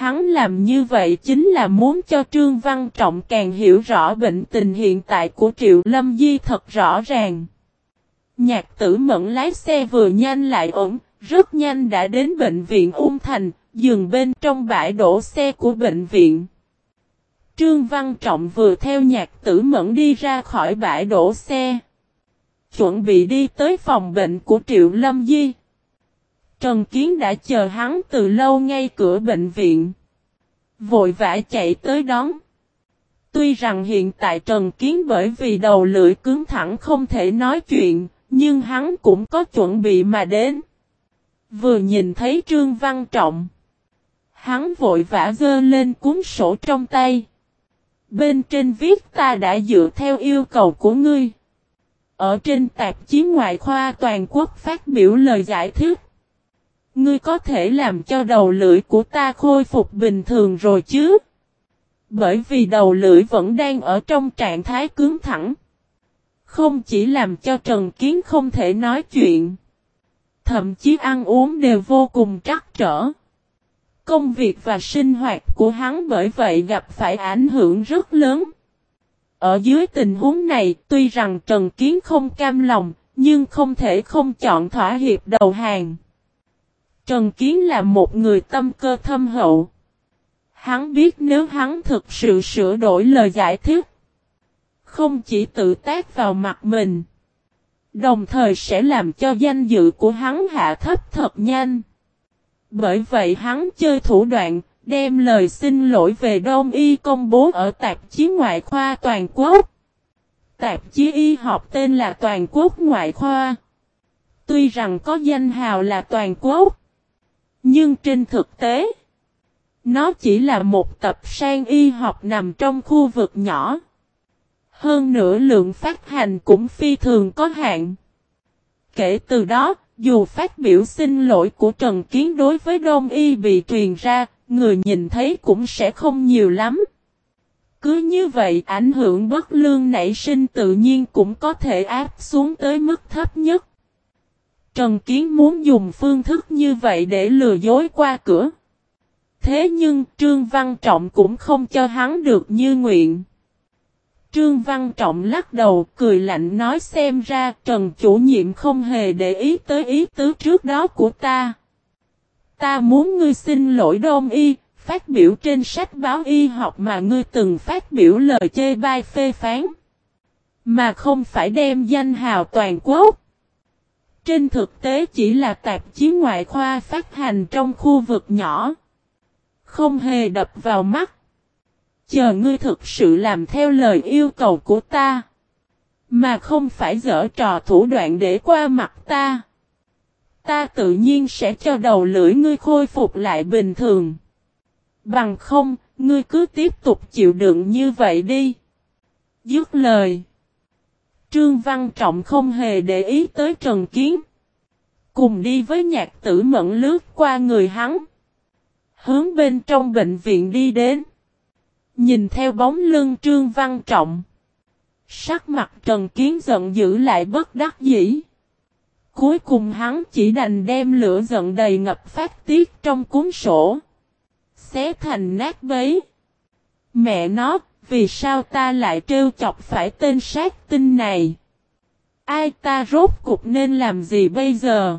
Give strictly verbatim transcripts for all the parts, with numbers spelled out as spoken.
Hắn làm như vậy chính là muốn cho Trương Văn Trọng càng hiểu rõ bệnh tình hiện tại của Triệu Lâm Di thật rõ ràng. Nhạc Tử Mẫn lái xe vừa nhanh lại ổn, rất nhanh đã đến bệnh viện Ung Thành, dừng bên trong bãi đổ xe của bệnh viện. Trương Văn Trọng vừa theo Nhạc Tử Mẫn đi ra khỏi bãi đổ xe, chuẩn bị đi tới phòng bệnh của Triệu Lâm Di. Trần Kiến đã chờ hắn từ lâu ngay cửa bệnh viện, vội vã chạy tới đón. Tuy rằng hiện tại Trần Kiến bởi vì đầu lưỡi cứng thẳng không thể nói chuyện, nhưng hắn cũng có chuẩn bị mà đến. Vừa nhìn thấy Trương Văn Trọng, hắn vội vã giơ lên cuốn sổ trong tay. Bên trên viết ta đã dựa theo yêu cầu của ngươi, ở trên tạp chí ngoại khoa toàn quốc phát biểu lời giải thích. Ngươi có thể làm cho đầu lưỡi của ta khôi phục bình thường rồi chứ? Bởi vì đầu lưỡi vẫn đang ở trong trạng thái cứng thẳng. Không chỉ làm cho Trần Kiến không thể nói chuyện, thậm chí ăn uống đều vô cùng trắc trở. Công việc và sinh hoạt của hắn bởi vậy gặp phải ảnh hưởng rất lớn. Ở dưới tình huống này, tuy rằng Trần Kiến không cam lòng, nhưng không thể không chọn thỏa hiệp đầu hàng. Trần Kiến là một người tâm cơ thâm hậu. Hắn biết nếu hắn thực sự sửa đổi lời giải thích, không chỉ tự tác vào mặt mình, đồng thời sẽ làm cho danh dự của hắn hạ thấp thật nhanh. Bởi vậy hắn chơi thủ đoạn, đem lời xin lỗi về Đông Y công bố ở tạp chí ngoại khoa toàn quốc. Tạp chí y học tên là Toàn quốc ngoại khoa. Tuy rằng có danh hào là toàn quốc, nhưng trên thực tế, nó chỉ là một tập san y học nằm trong khu vực nhỏ. Hơn nữa lượng phát hành cũng phi thường có hạn. Kể từ đó, dù phát biểu xin lỗi của Trần Kiến đối với Đông Y bị truyền ra, người nhìn thấy cũng sẽ không nhiều lắm. Cứ như vậy ảnh hưởng bất lương nảy sinh tự nhiên cũng có thể áp xuống tới mức thấp nhất. Trần Kiến muốn dùng phương thức như vậy để lừa dối qua cửa. Thế nhưng Trương Văn Trọng cũng không cho hắn được như nguyện. Trương Văn Trọng lắc đầu cười lạnh nói xem ra Trần chủ nhiệm không hề để ý tới ý tứ trước đó của ta. Ta muốn ngươi xin lỗi Đông Y, phát biểu trên sách báo y học mà ngươi từng phát biểu lời chê bai phê phán. Mà không phải đem danh hào toàn quốc. Trên thực tế chỉ là tạp chí ngoại khoa phát hành trong khu vực nhỏ. Không hề đập vào mắt. Chờ ngươi thực sự làm theo lời yêu cầu của ta. Mà không phải giở trò thủ đoạn để qua mặt ta. Ta tự nhiên sẽ cho đầu lưỡi ngươi khôi phục lại bình thường. Bằng không, ngươi cứ tiếp tục chịu đựng như vậy đi. Dứt lời. Trương Văn Trọng không hề để ý tới Trần Kiến. Cùng đi với Nhạc Tử Mẫn lướt qua người hắn. Hướng bên trong bệnh viện đi đến. Nhìn theo bóng lưng Trương Văn Trọng. Sắc mặt Trần Kiến giận dữ lại bất đắc dĩ. Cuối cùng hắn chỉ đành đem lửa giận đầy ngập phát tiết trong cuốn sổ. Xé thành nát bấy. Mẹ nó, vì sao ta lại trêu chọc phải tên sát tinh này? Ai ta rốt cục nên làm gì bây giờ?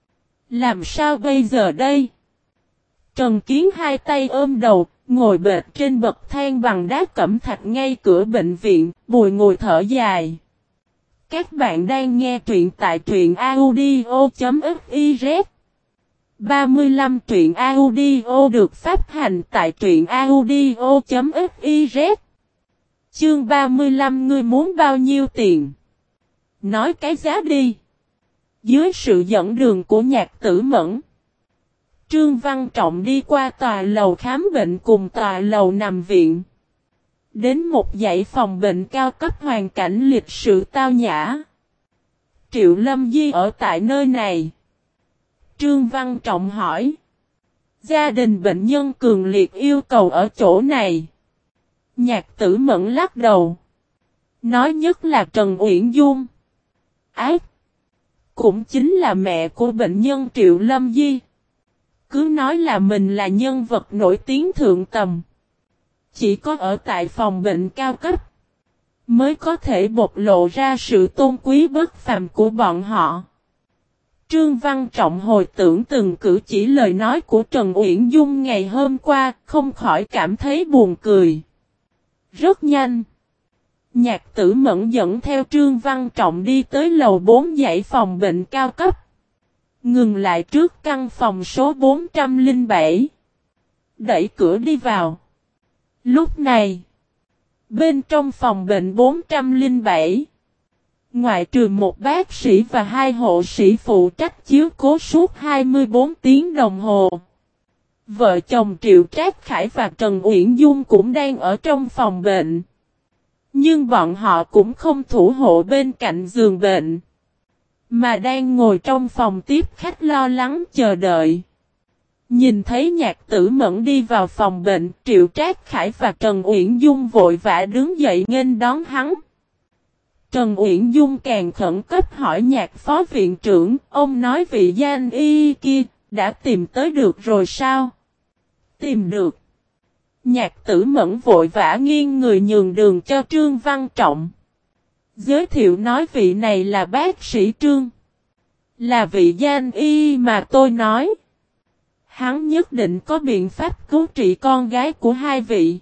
Làm sao bây giờ đây? Trần Kiến hai tay ôm đầu, ngồi bệt trên bậc thang bằng đá cẩm thạch ngay cửa bệnh viện, bùi ngồi thở dài. Các bạn đang nghe truyện tại truyện audio chấm fiz. ba mươi lăm truyện audio được phát hành tại truyện audio chấm fiz. Chương ba mươi lăm ngươi muốn bao nhiêu tiền? Nói cái giá đi. Dưới sự dẫn đường của Nhạc Tử Mẫn, Trương Văn Trọng đi qua tòa lầu khám bệnh cùng tòa lầu nằm viện. Đến một dãy phòng bệnh cao cấp hoàn cảnh lịch sự tao nhã. Triệu Lâm Di ở tại nơi này. Trương Văn Trọng hỏi. Gia đình bệnh nhân cường liệt yêu cầu ở chỗ này. Nhạc Tử Mẫn lắc đầu. Nói nhất là Trần Uyển Dung. Ác. Cũng chính là mẹ của bệnh nhân Triệu Lâm Di. cứ nói là mình là nhân vật nổi tiếng thượng tầm. Chỉ có ở tại phòng bệnh cao cấp mới có thể bộc lộ ra sự tôn quý bất phàm của bọn họ. Trương Văn Trọng hồi tưởng từng cử chỉ lời nói của Trần Uyển Dung ngày hôm qua, không khỏi cảm thấy buồn cười. Rất nhanh, Nhạc Tử Mẫn dẫn theo Trương Văn Trọng đi tới lầu bốn dãy phòng bệnh cao cấp. Ngừng lại trước căn phòng số bốn trăm lẻ bảy. Đẩy cửa đi vào. Lúc này, bên trong phòng bệnh bốn trăm lẻ bảy, ngoại trừ một bác sĩ và hai hộ sĩ phụ trách chiếu cố suốt hai mươi bốn tiếng đồng hồ, vợ chồng Triệu Trác Khải và Trần Uyển Dung cũng đang ở trong phòng bệnh. Nhưng bọn họ cũng không thủ hộ bên cạnh giường bệnh, mà đang ngồi trong phòng tiếp khách lo lắng chờ đợi. Nhìn thấy Nhạc Tử Mẫn đi vào phòng bệnh, Triệu Trác Khải và Trần Uyển Dung vội vã đứng dậy nghênh đón hắn. Trần Uyển Dung càng khẩn cấp hỏi Nhạc phó viện trưởng, ông nói vị danh y kia, đã tìm tới được rồi sao? Tìm được. Nhạc Tử Mẫn vội vã nghiêng người nhường đường cho Trương Văn Trọng. Giới thiệu nói vị này là bác sĩ Trương. Là vị danh y mà tôi nói. Hắn nhất định có biện pháp cứu trị con gái của hai vị.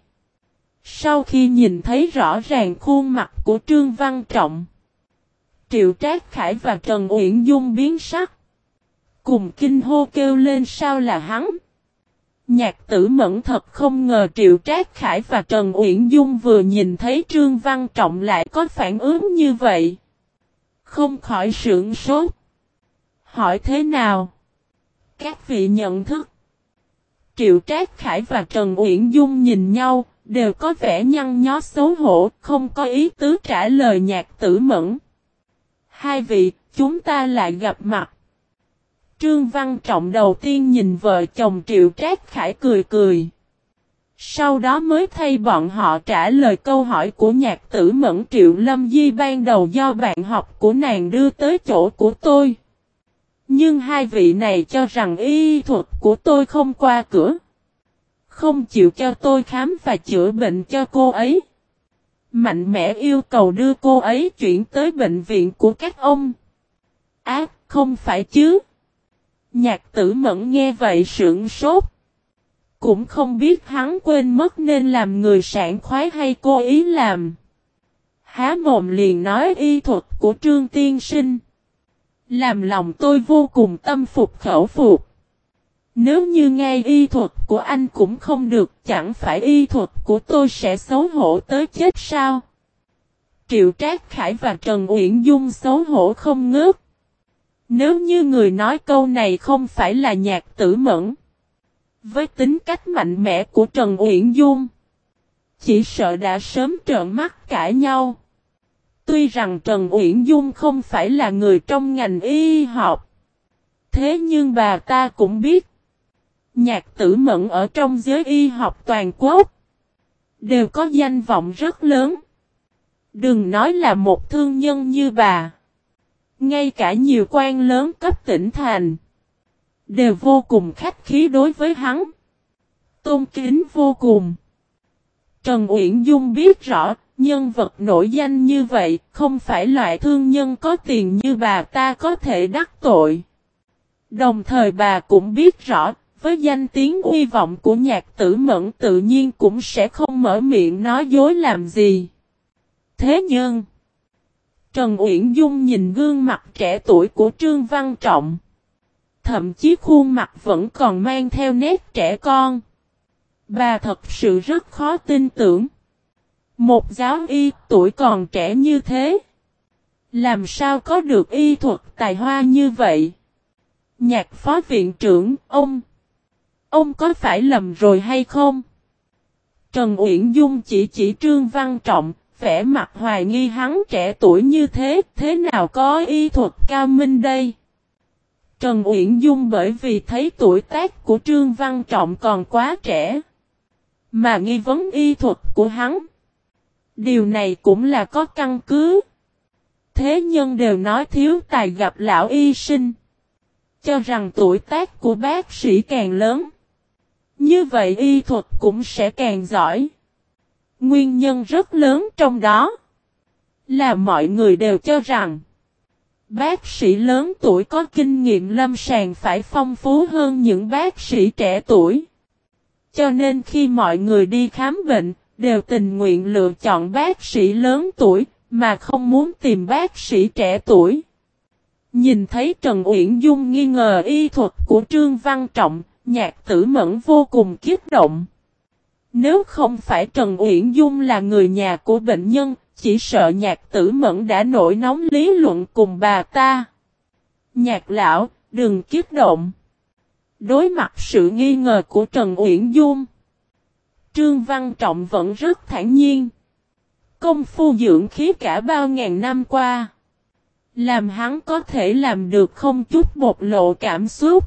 Sau khi nhìn thấy rõ ràng khuôn mặt của Trương Văn Trọng, Triệu Trác Khải và Trần Uyển Dung biến sắc, cùng kinh hô kêu lên sao là hắn. Nhạc Tử Mẫn thật không ngờ Triệu Trác Khải và Trần Uyển Dung vừa nhìn thấy Trương Văn Trọng lại có phản ứng như vậy. Không khỏi sửng sốt. Hỏi thế nào? Các vị nhận thức. Triệu Trác Khải và Trần Uyển Dung nhìn nhau, đều có vẻ nhăn nhó xấu hổ, không có ý tứ trả lời Nhạc Tử Mẫn. Hai vị, chúng ta lại gặp mặt. Trương Văn Trọng đầu tiên nhìn vợ chồng Triệu Trác Khải cười cười. Sau đó mới thay bọn họ trả lời câu hỏi của Nhạc Tử Mẫn. Triệu Lâm Di ban đầu do bạn học của nàng đưa tới chỗ của tôi. Nhưng hai vị này cho rằng y thuật của tôi không qua cửa. Không chịu cho tôi khám và chữa bệnh cho cô ấy. Mạnh mẽ yêu cầu đưa cô ấy chuyển tới bệnh viện của các ông. Ác, à, không phải chứ. Nhạc Tử Mẫn nghe vậy sửng sốt. Cũng không biết hắn quên mất nên làm người sảng khoái hay cố ý làm. Há mồm liền nói y thuật của Trương Tiên Sinh. Làm lòng tôi vô cùng tâm phục khẩu phục. Nếu như ngay y thuật của anh cũng không được, chẳng phải y thuật của tôi sẽ xấu hổ tới chết sao? Triệu Trác Khải và Trần Uyển Dung xấu hổ không ngớt. Nếu như người nói câu này không phải là Nhạc Tử Mẫn, với tính cách mạnh mẽ của Trần Uyển Dung, chỉ sợ đã sớm trợn mắt cãi nhau. Tuy rằng Trần Uyển Dung không phải là người trong ngành y học, thế nhưng bà ta cũng biết, Nhạc Tử Mẫn ở trong giới y học toàn quốc đều có danh vọng rất lớn. Đừng nói là một thương nhân như bà, ngay cả nhiều quan lớn cấp tỉnh thành đều vô cùng khách khí đối với hắn, tôn kính vô cùng. Trần Uyển Dung biết rõ, nhân vật nổi danh như vậy không phải loại thương nhân có tiền như bà ta có thể đắc tội. Đồng thời bà cũng biết rõ, với danh tiếng uy vọng của Nhạc Tử Mẫn tự nhiên cũng sẽ không mở miệng nói dối làm gì. Thế nhưng, Trần Uyển Dung nhìn gương mặt trẻ tuổi của Trương Văn Trọng, thậm chí khuôn mặt vẫn còn mang theo nét trẻ con. Bà thật sự rất khó tin tưởng. Một giáo y tuổi còn trẻ như thế, làm sao có được y thuật tài hoa như vậy? Nhạc phó viện trưởng, ông, ông có phải lầm rồi hay không? Trần Uyển Dung chỉ chỉ Trương Văn Trọng, vẻ mặt hoài nghi hắn trẻ tuổi như thế, thế nào có y thuật cao minh đây? Trần Uyển Dung bởi vì thấy tuổi tác của Trương Văn Trọng còn quá trẻ, mà nghi vấn y thuật của hắn. Điều này cũng là có căn cứ. Thế nhân đều nói thiếu tài gặp lão y sinh. cho rằng tuổi tác của bác sĩ càng lớn, như vậy y thuật cũng sẽ càng giỏi. Nguyên nhân rất lớn trong đó là mọi người đều cho rằng bác sĩ lớn tuổi có kinh nghiệm lâm sàng phải phong phú hơn những bác sĩ trẻ tuổi. Cho nên khi mọi người đi khám bệnh, đều tình nguyện lựa chọn bác sĩ lớn tuổi, mà không muốn tìm bác sĩ trẻ tuổi. Nhìn thấy Trần Uyển Dung nghi ngờ y thuật của Trương Văn Trọng, Nhạc Tử Mẫn vô cùng kích động. Nếu không phải Trần Uyển Dung là người nhà của bệnh nhân, chỉ sợ Nhạc Tử Mẫn đã nổi nóng lý luận cùng bà ta. Nhạc lão, đừng kích động. Đối mặt sự nghi ngờ của Trần Uyển Dung, Trương Văn Trọng vẫn rất thản nhiên. Công phu dưỡng khí cả bao ngàn năm qua, làm hắn có thể làm được không chút bộc lộ cảm xúc.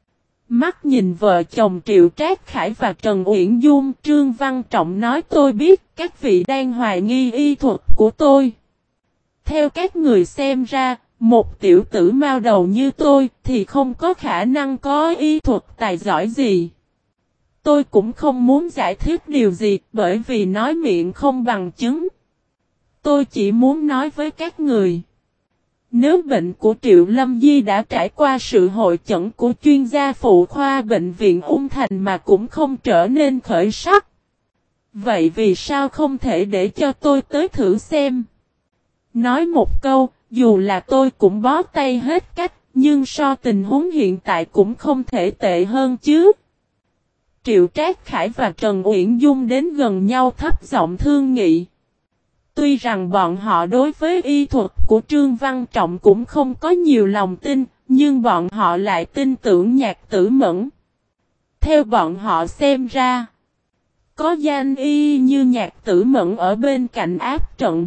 Mắt nhìn vợ chồng Triệu Trác Khải và Trần Uyển Dung, Trương Văn Trọng nói tôi biết các vị đang hoài nghi y thuật của tôi. Theo các người xem ra, một tiểu tử mao đầu như tôi thì không có khả năng có y thuật tài giỏi gì. Tôi cũng không muốn giải thích điều gì bởi vì nói miệng không bằng chứng. Tôi chỉ muốn nói với các người. Nếu bệnh của Triệu Lâm Di đã trải qua sự hội chẩn của chuyên gia phụ khoa bệnh viện Ung Thành mà cũng không trở nên khởi sắc, vậy vì sao không thể để cho tôi tới thử xem? Nói một câu, dù là tôi cũng bó tay hết cách, nhưng so tình huống hiện tại cũng không thể tệ hơn chứ. Triệu Trác Khải và Trần Uyển Dung đến gần nhau thấp giọng thương nghị. Tuy rằng bọn họ đối với y thuật của Trương Văn Trọng cũng không có nhiều lòng tin, nhưng bọn họ lại tin tưởng Nhạc Tử Mẫn. Theo bọn họ xem ra, có danh y như Nhạc Tử Mẫn ở bên cạnh áp trận.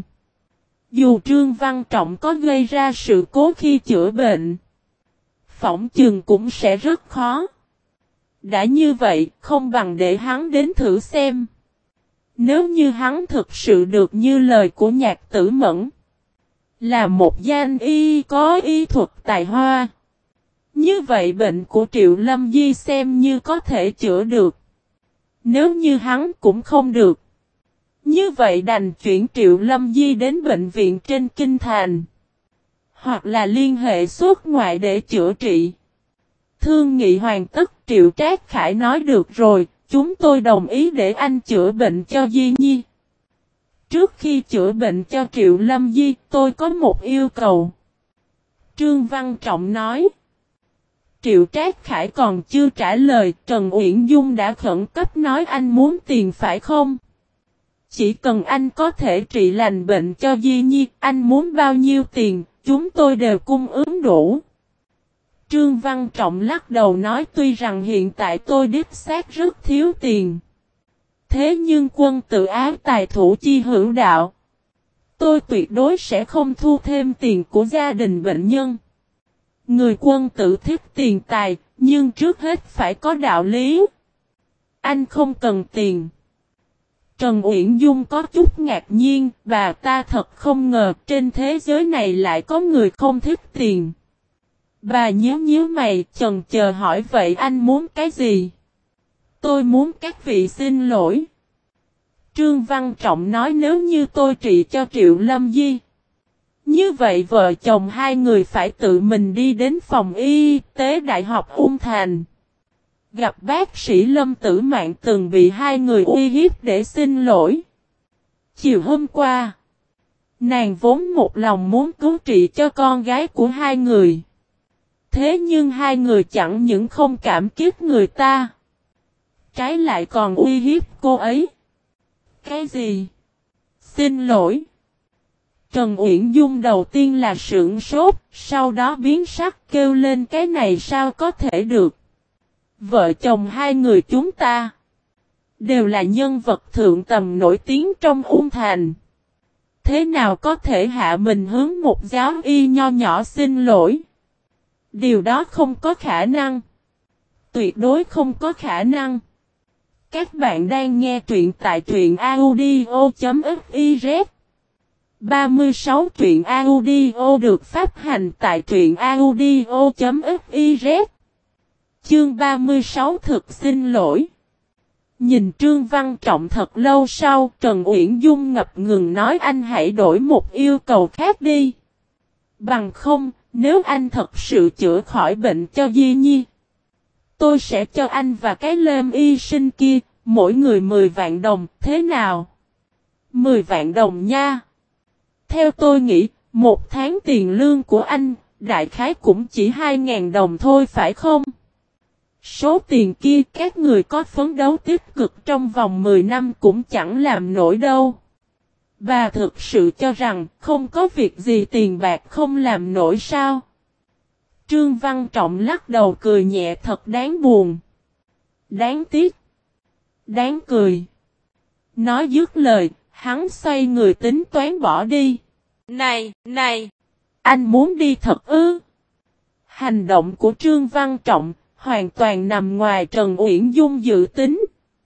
Dù Trương Văn Trọng có gây ra sự cố khi chữa bệnh, phỏng chừng cũng sẽ rất khó. Đã như vậy, không bằng để hắn đến thử xem. Nếu như hắn thực sự được như lời của Nhạc Tử Mẫn, là một danh y có y thuật tài hoa, như vậy bệnh của Triệu Lâm Di xem như có thể chữa được. Nếu như hắn cũng không được, như vậy đành chuyển Triệu Lâm Di đến bệnh viện trên Kinh Thành, hoặc là liên hệ xuất ngoại để chữa trị. Thương nghị hoàn tất, Triệu Trác Khải nói được rồi, chúng tôi đồng ý để anh chữa bệnh cho Di Nhi. Trước khi chữa bệnh cho Triệu Lâm Di, tôi có một yêu cầu. Trương Văn Trọng nói. Triệu Trác Khải còn chưa trả lời, Trần Uyển Dung đã khẩn cấp nói anh muốn tiền phải không? Chỉ cần anh có thể trị lành bệnh cho Di Nhi, anh muốn bao nhiêu tiền, chúng tôi đều cung ứng đủ. Trương Văn Trọng lắc đầu nói tuy rằng hiện tại tôi đích xác rất thiếu tiền. Thế nhưng quân tự ái tài thủ chi hữu đạo. Tôi tuyệt đối sẽ không thu thêm tiền của gia đình bệnh nhân. Người quân tự thích tiền tài, nhưng trước hết phải có đạo lý. Anh không cần tiền. Trần Uyển Dung có chút ngạc nhiên, bà ta thật không ngờ trên thế giới này lại có người không thích tiền. Bà nhíu nhíu mày, chần chờ hỏi vậy anh muốn cái gì? Tôi muốn các vị xin lỗi. Trương Văn Trọng nói nếu như tôi trị cho Triệu Lâm Di, như vậy vợ chồng hai người phải tự mình đi đến phòng y tế Đại học Ung Thành. Gặp bác sĩ Lâm Tử Mạn từng bị hai người uy hiếp để xin lỗi. Chiều hôm qua, nàng vốn một lòng muốn cứu trị cho con gái của hai người. Thế nhưng hai người chẳng những không cảm kích người ta, trái lại còn uy hiếp cô ấy. Cái gì? Xin lỗi. Trần Uyển Dung đầu tiên là sửng sốt, sau đó biến sắc kêu lên cái này sao có thể được. Vợ chồng hai người chúng ta đều là nhân vật thượng tầm nổi tiếng trong Ung Thành. Thế nào có thể hạ mình hướng một giáo y nho nhỏ xin lỗi? Điều đó không có khả năng. Tuyệt đối không có khả năng. Các bạn đang nghe truyện tại truyện audio chấm fiz. ba mươi sáu truyện audio được phát hành tại truyện audio chấm fiz. Chương ba mươi sáu thực xin lỗi. Nhìn Trương Văn Trọng thật lâu sau, Trần Uyển Dung ngập ngừng nói anh hãy đổi một yêu cầu khác đi. Bằng không, nếu anh thật sự chữa khỏi bệnh cho Di Nhi, tôi sẽ cho anh và cái lêm y sinh kia, mỗi người mười vạn đồng, thế nào? mười vạn đồng nha. Theo tôi nghĩ, một tháng tiền lương của anh, đại khái cũng chỉ hai ngàn đồng thôi phải không? Số tiền kia các người có phấn đấu tích cực trong vòng mười năm cũng chẳng làm nổi đâu. Bà thực sự cho rằng không có việc gì tiền bạc không làm nổi sao? Trương Văn Trọng lắc đầu cười nhẹ thật đáng buồn. Đáng tiếc. Đáng cười. Nói dứt lời, hắn xoay người tính toán bỏ đi. Này, này, anh muốn đi thật ư? Hành động của Trương Văn Trọng hoàn toàn nằm ngoài Trần Uyển Dung dự tính.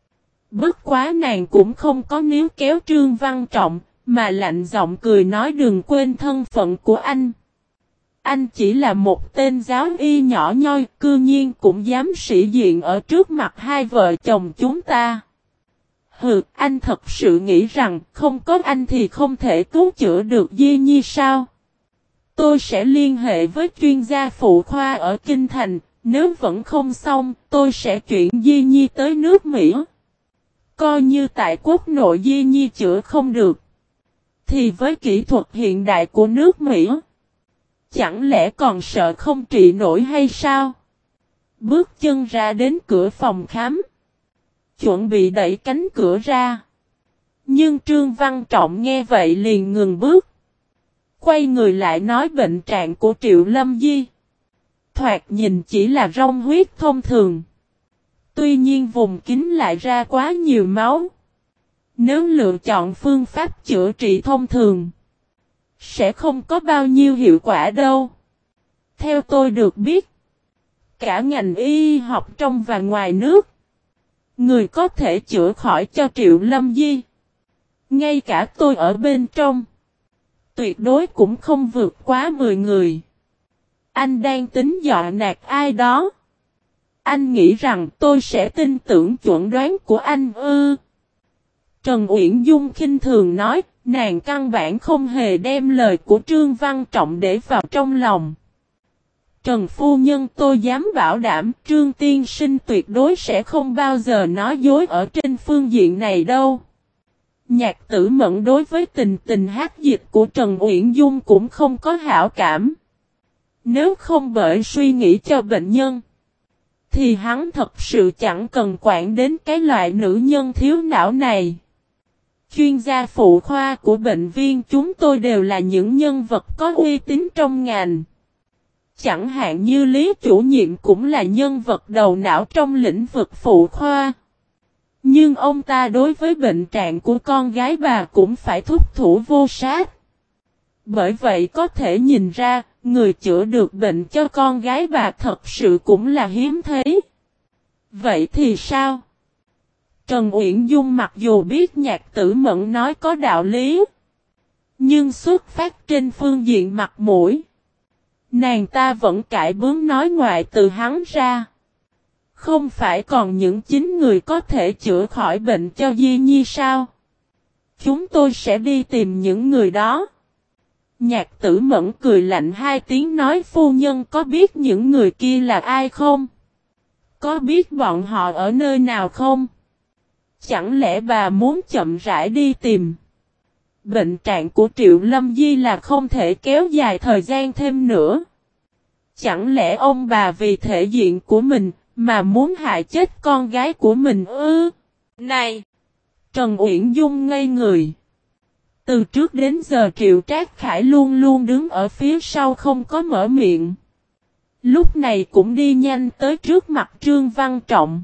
Bất quá nàng cũng không có níu kéo Trương Văn Trọng, mà lạnh giọng cười nói đừng quên thân phận của anh. Anh chỉ là một tên giáo y nhỏ nhoi, cư nhiên cũng dám sĩ diện ở trước mặt hai vợ chồng chúng ta. Hừ, anh thật sự nghĩ rằng không có anh thì không thể cứu chữa được Di Nhi sao? Tôi sẽ liên hệ với chuyên gia phụ khoa ở Kinh Thành, nếu vẫn không xong, tôi sẽ chuyển Di Nhi tới nước Mỹ. Coi như tại quốc nội Di Nhi chữa không được, thì với kỹ thuật hiện đại của nước Mỹ, chẳng lẽ còn sợ không trị nổi hay sao? Bước chân ra đến cửa phòng khám, chuẩn bị đẩy cánh cửa ra. Nhưng Trương Văn Trọng nghe vậy liền ngừng bước. Quay người lại nói bệnh trạng của Triệu Lâm Di thoạt nhìn chỉ là rong huyết thông thường. Tuy nhiên vùng kín lại ra quá nhiều máu. Nếu lựa chọn phương pháp chữa trị thông thường, sẽ không có bao nhiêu hiệu quả đâu. Theo tôi được biết, cả ngành y học trong và ngoài nước, người có thể chữa khỏi cho Triệu Lâm Di, ngay cả tôi ở bên trong, tuyệt đối cũng không vượt quá mười người. Anh đang tính dọa nạt ai đó? Anh nghĩ rằng tôi sẽ tin tưởng chuẩn đoán của anh ư? Trần Uyển Dung khinh thường nói, nàng căn bản không hề đem lời của Trương Văn Trọng để vào trong lòng. Trần phu nhân tôi dám bảo đảm Trương tiên sinh tuyệt đối sẽ không bao giờ nói dối ở trên phương diện này đâu. Nhạc Tử Mẫn đối với tình tình hát dịch của Trần Uyển Dung cũng không có hảo cảm. Nếu không bởi suy nghĩ cho bệnh nhân, thì hắn thật sự chẳng cần quản đến cái loại nữ nhân thiếu não này. Chuyên gia phụ khoa của bệnh viện chúng tôi đều là những nhân vật có uy tín trong ngành. Chẳng hạn như Lý chủ nhiệm cũng là nhân vật đầu não trong lĩnh vực phụ khoa. Nhưng ông ta đối với bệnh trạng của con gái bà cũng phải thúc thủ vô sát. Bởi vậy có thể nhìn ra, người chữa được bệnh cho con gái bà thật sự cũng là hiếm thấy. Vậy thì sao? Trần Uyển Dung mặc dù biết Nhạc Tử Mẫn nói có đạo lý, nhưng xuất phát trên phương diện mặt mũi, nàng ta vẫn cãi bướng nói ngoại từ hắn ra. Không phải còn những chính người có thể chữa khỏi bệnh cho Di Nhi sao? Chúng tôi sẽ đi tìm những người đó. Nhạc Tử Mẫn cười lạnh hai tiếng nói phu nhân có biết những người kia là ai không? Có biết bọn họ ở nơi nào không? Chẳng lẽ bà muốn chậm rãi đi tìm? Bệnh trạng của Triệu Lâm Di là không thể kéo dài thời gian thêm nữa. Chẳng lẽ ông bà vì thể diện của mình mà muốn hại chết con gái của mình ư? Này! Trần Uyển Dung ngây người. Từ trước đến giờ Triệu Trác Khải luôn luôn đứng ở phía sau không có mở miệng. Lúc này cũng đi nhanh tới trước mặt Trương Văn Trọng.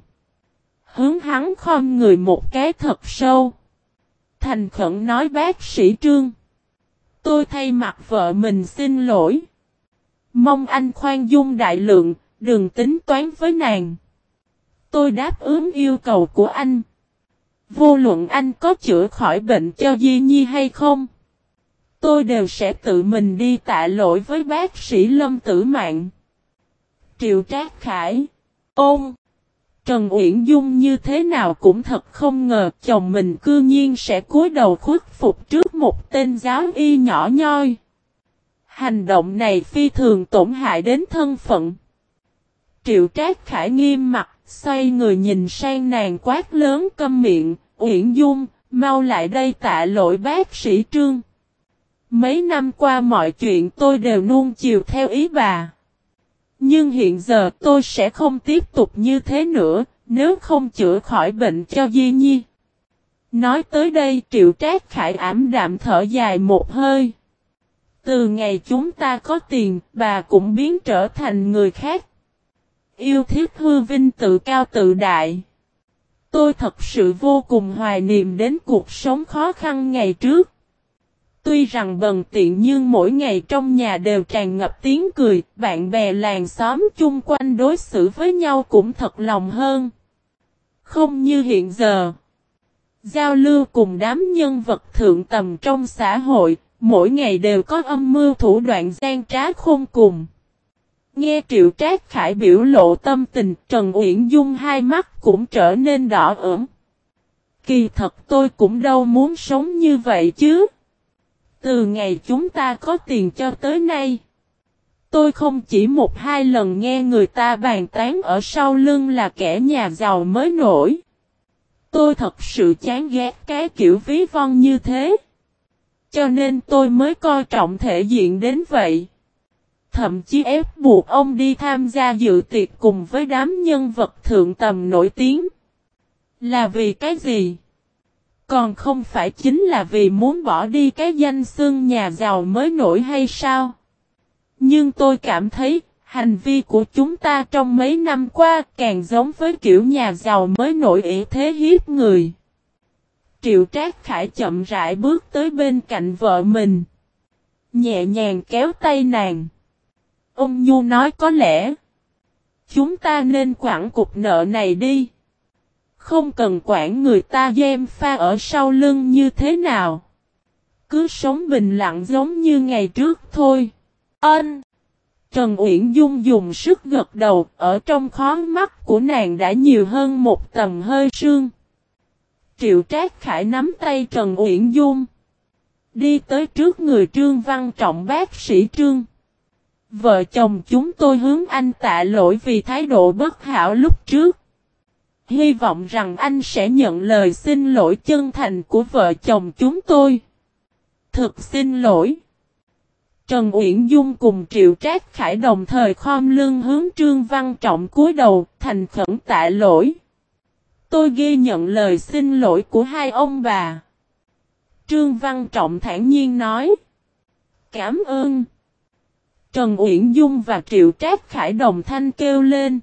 Hướng hắn khom người một cái thật sâu. Thành khẩn nói bác sĩ Trương. Tôi thay mặt vợ mình xin lỗi. Mong anh khoan dung đại lượng, đừng tính toán với nàng. Tôi đáp ứng yêu cầu của anh. Vô luận anh có chữa khỏi bệnh cho Di Nhi hay không, tôi đều sẽ tự mình đi tạ lỗi với bác sĩ Lâm Tử Mạn. Triệu Trác Khải. Ôn. Trần Uyển Dung như thế nào cũng thật không ngờ chồng mình cư nhiên sẽ cúi đầu khuất phục trước một tên giáo y nhỏ nhoi. Hành động này phi thường tổn hại đến thân phận. Triệu Trác Khải nghiêm mặt, xoay người nhìn sang nàng quát lớn câm miệng, Uyển Dung, mau lại đây tạ lỗi bác sĩ Trương. Mấy năm qua mọi chuyện tôi đều nuông chiều theo ý bà. Nhưng hiện giờ tôi sẽ không tiếp tục như thế nữa, nếu không chữa khỏi bệnh cho Di Nhi. Nói tới đây Triệu Trác Khải ảm đạm thở dài một hơi. Từ ngày chúng ta có tiền, bà cũng biến trở thành người khác. Yêu thích hư vinh tự cao tự đại. Tôi thật sự vô cùng hoài niệm đến cuộc sống khó khăn ngày trước. Tuy rằng bần tiện nhưng mỗi ngày trong nhà đều tràn ngập tiếng cười, bạn bè làng xóm chung quanh đối xử với nhau cũng thật lòng hơn. Không như hiện giờ. Giao lưu cùng đám nhân vật thượng tầm trong xã hội, mỗi ngày đều có âm mưu thủ đoạn gian trá khôn cùng. Nghe Triệu Trác Khải biểu lộ tâm tình, Trần Uyển Dung hai mắt cũng trở nên đỏ ửng. Kỳ thật tôi cũng đâu muốn sống như vậy chứ. Từ ngày chúng ta có tiền cho tới nay, tôi không chỉ một hai lần nghe người ta bàn tán ở sau lưng là kẻ nhà giàu mới nổi. Tôi thật sự chán ghét cái kiểu ví von như thế. Cho nên tôi mới coi trọng thể diện đến vậy. Thậm chí ép buộc ông đi tham gia dự tiệc cùng với đám nhân vật thượng tầm nổi tiếng. Là vì cái gì? Còn không phải chính là vì muốn bỏ đi cái danh xưng nhà giàu mới nổi hay sao? Nhưng tôi cảm thấy, hành vi của chúng ta trong mấy năm qua càng giống với kiểu nhà giàu mới nổi ỷ thế hiếp người. Triệu Trác Khải chậm rãi bước tới bên cạnh vợ mình. Nhẹ nhàng kéo tay nàng. Ông Nhu nói có lẽ chúng ta nên quản cục nợ này đi. Không cần quản người ta giêm pha ở sau lưng như thế nào. Cứ sống bình lặng giống như ngày trước thôi. Ân. Trần Uyển Dung dùng sức gật đầu, ở trong khóe mắt của nàng đã nhiều hơn một tầng hơi sương. Triệu Trác Khải nắm tay Trần Uyển Dung. Đi tới trước người Trương Văn Trọng bác sĩ Trương. Vợ chồng chúng tôi hướng anh tạ lỗi vì thái độ bất hảo lúc trước. Hy vọng rằng anh sẽ nhận lời xin lỗi chân thành của vợ chồng chúng tôi. Thực xin lỗi. Trần Uyển Dung cùng Triệu Trác Khải đồng thời khom lưng hướng Trương Văn Trọng cúi đầu, thành khẩn tạ lỗi. Tôi ghi nhận lời xin lỗi của hai ông bà. Trương Văn Trọng thản nhiên nói. Cảm ơn. Trần Uyển Dung và Triệu Trác Khải đồng thanh kêu lên.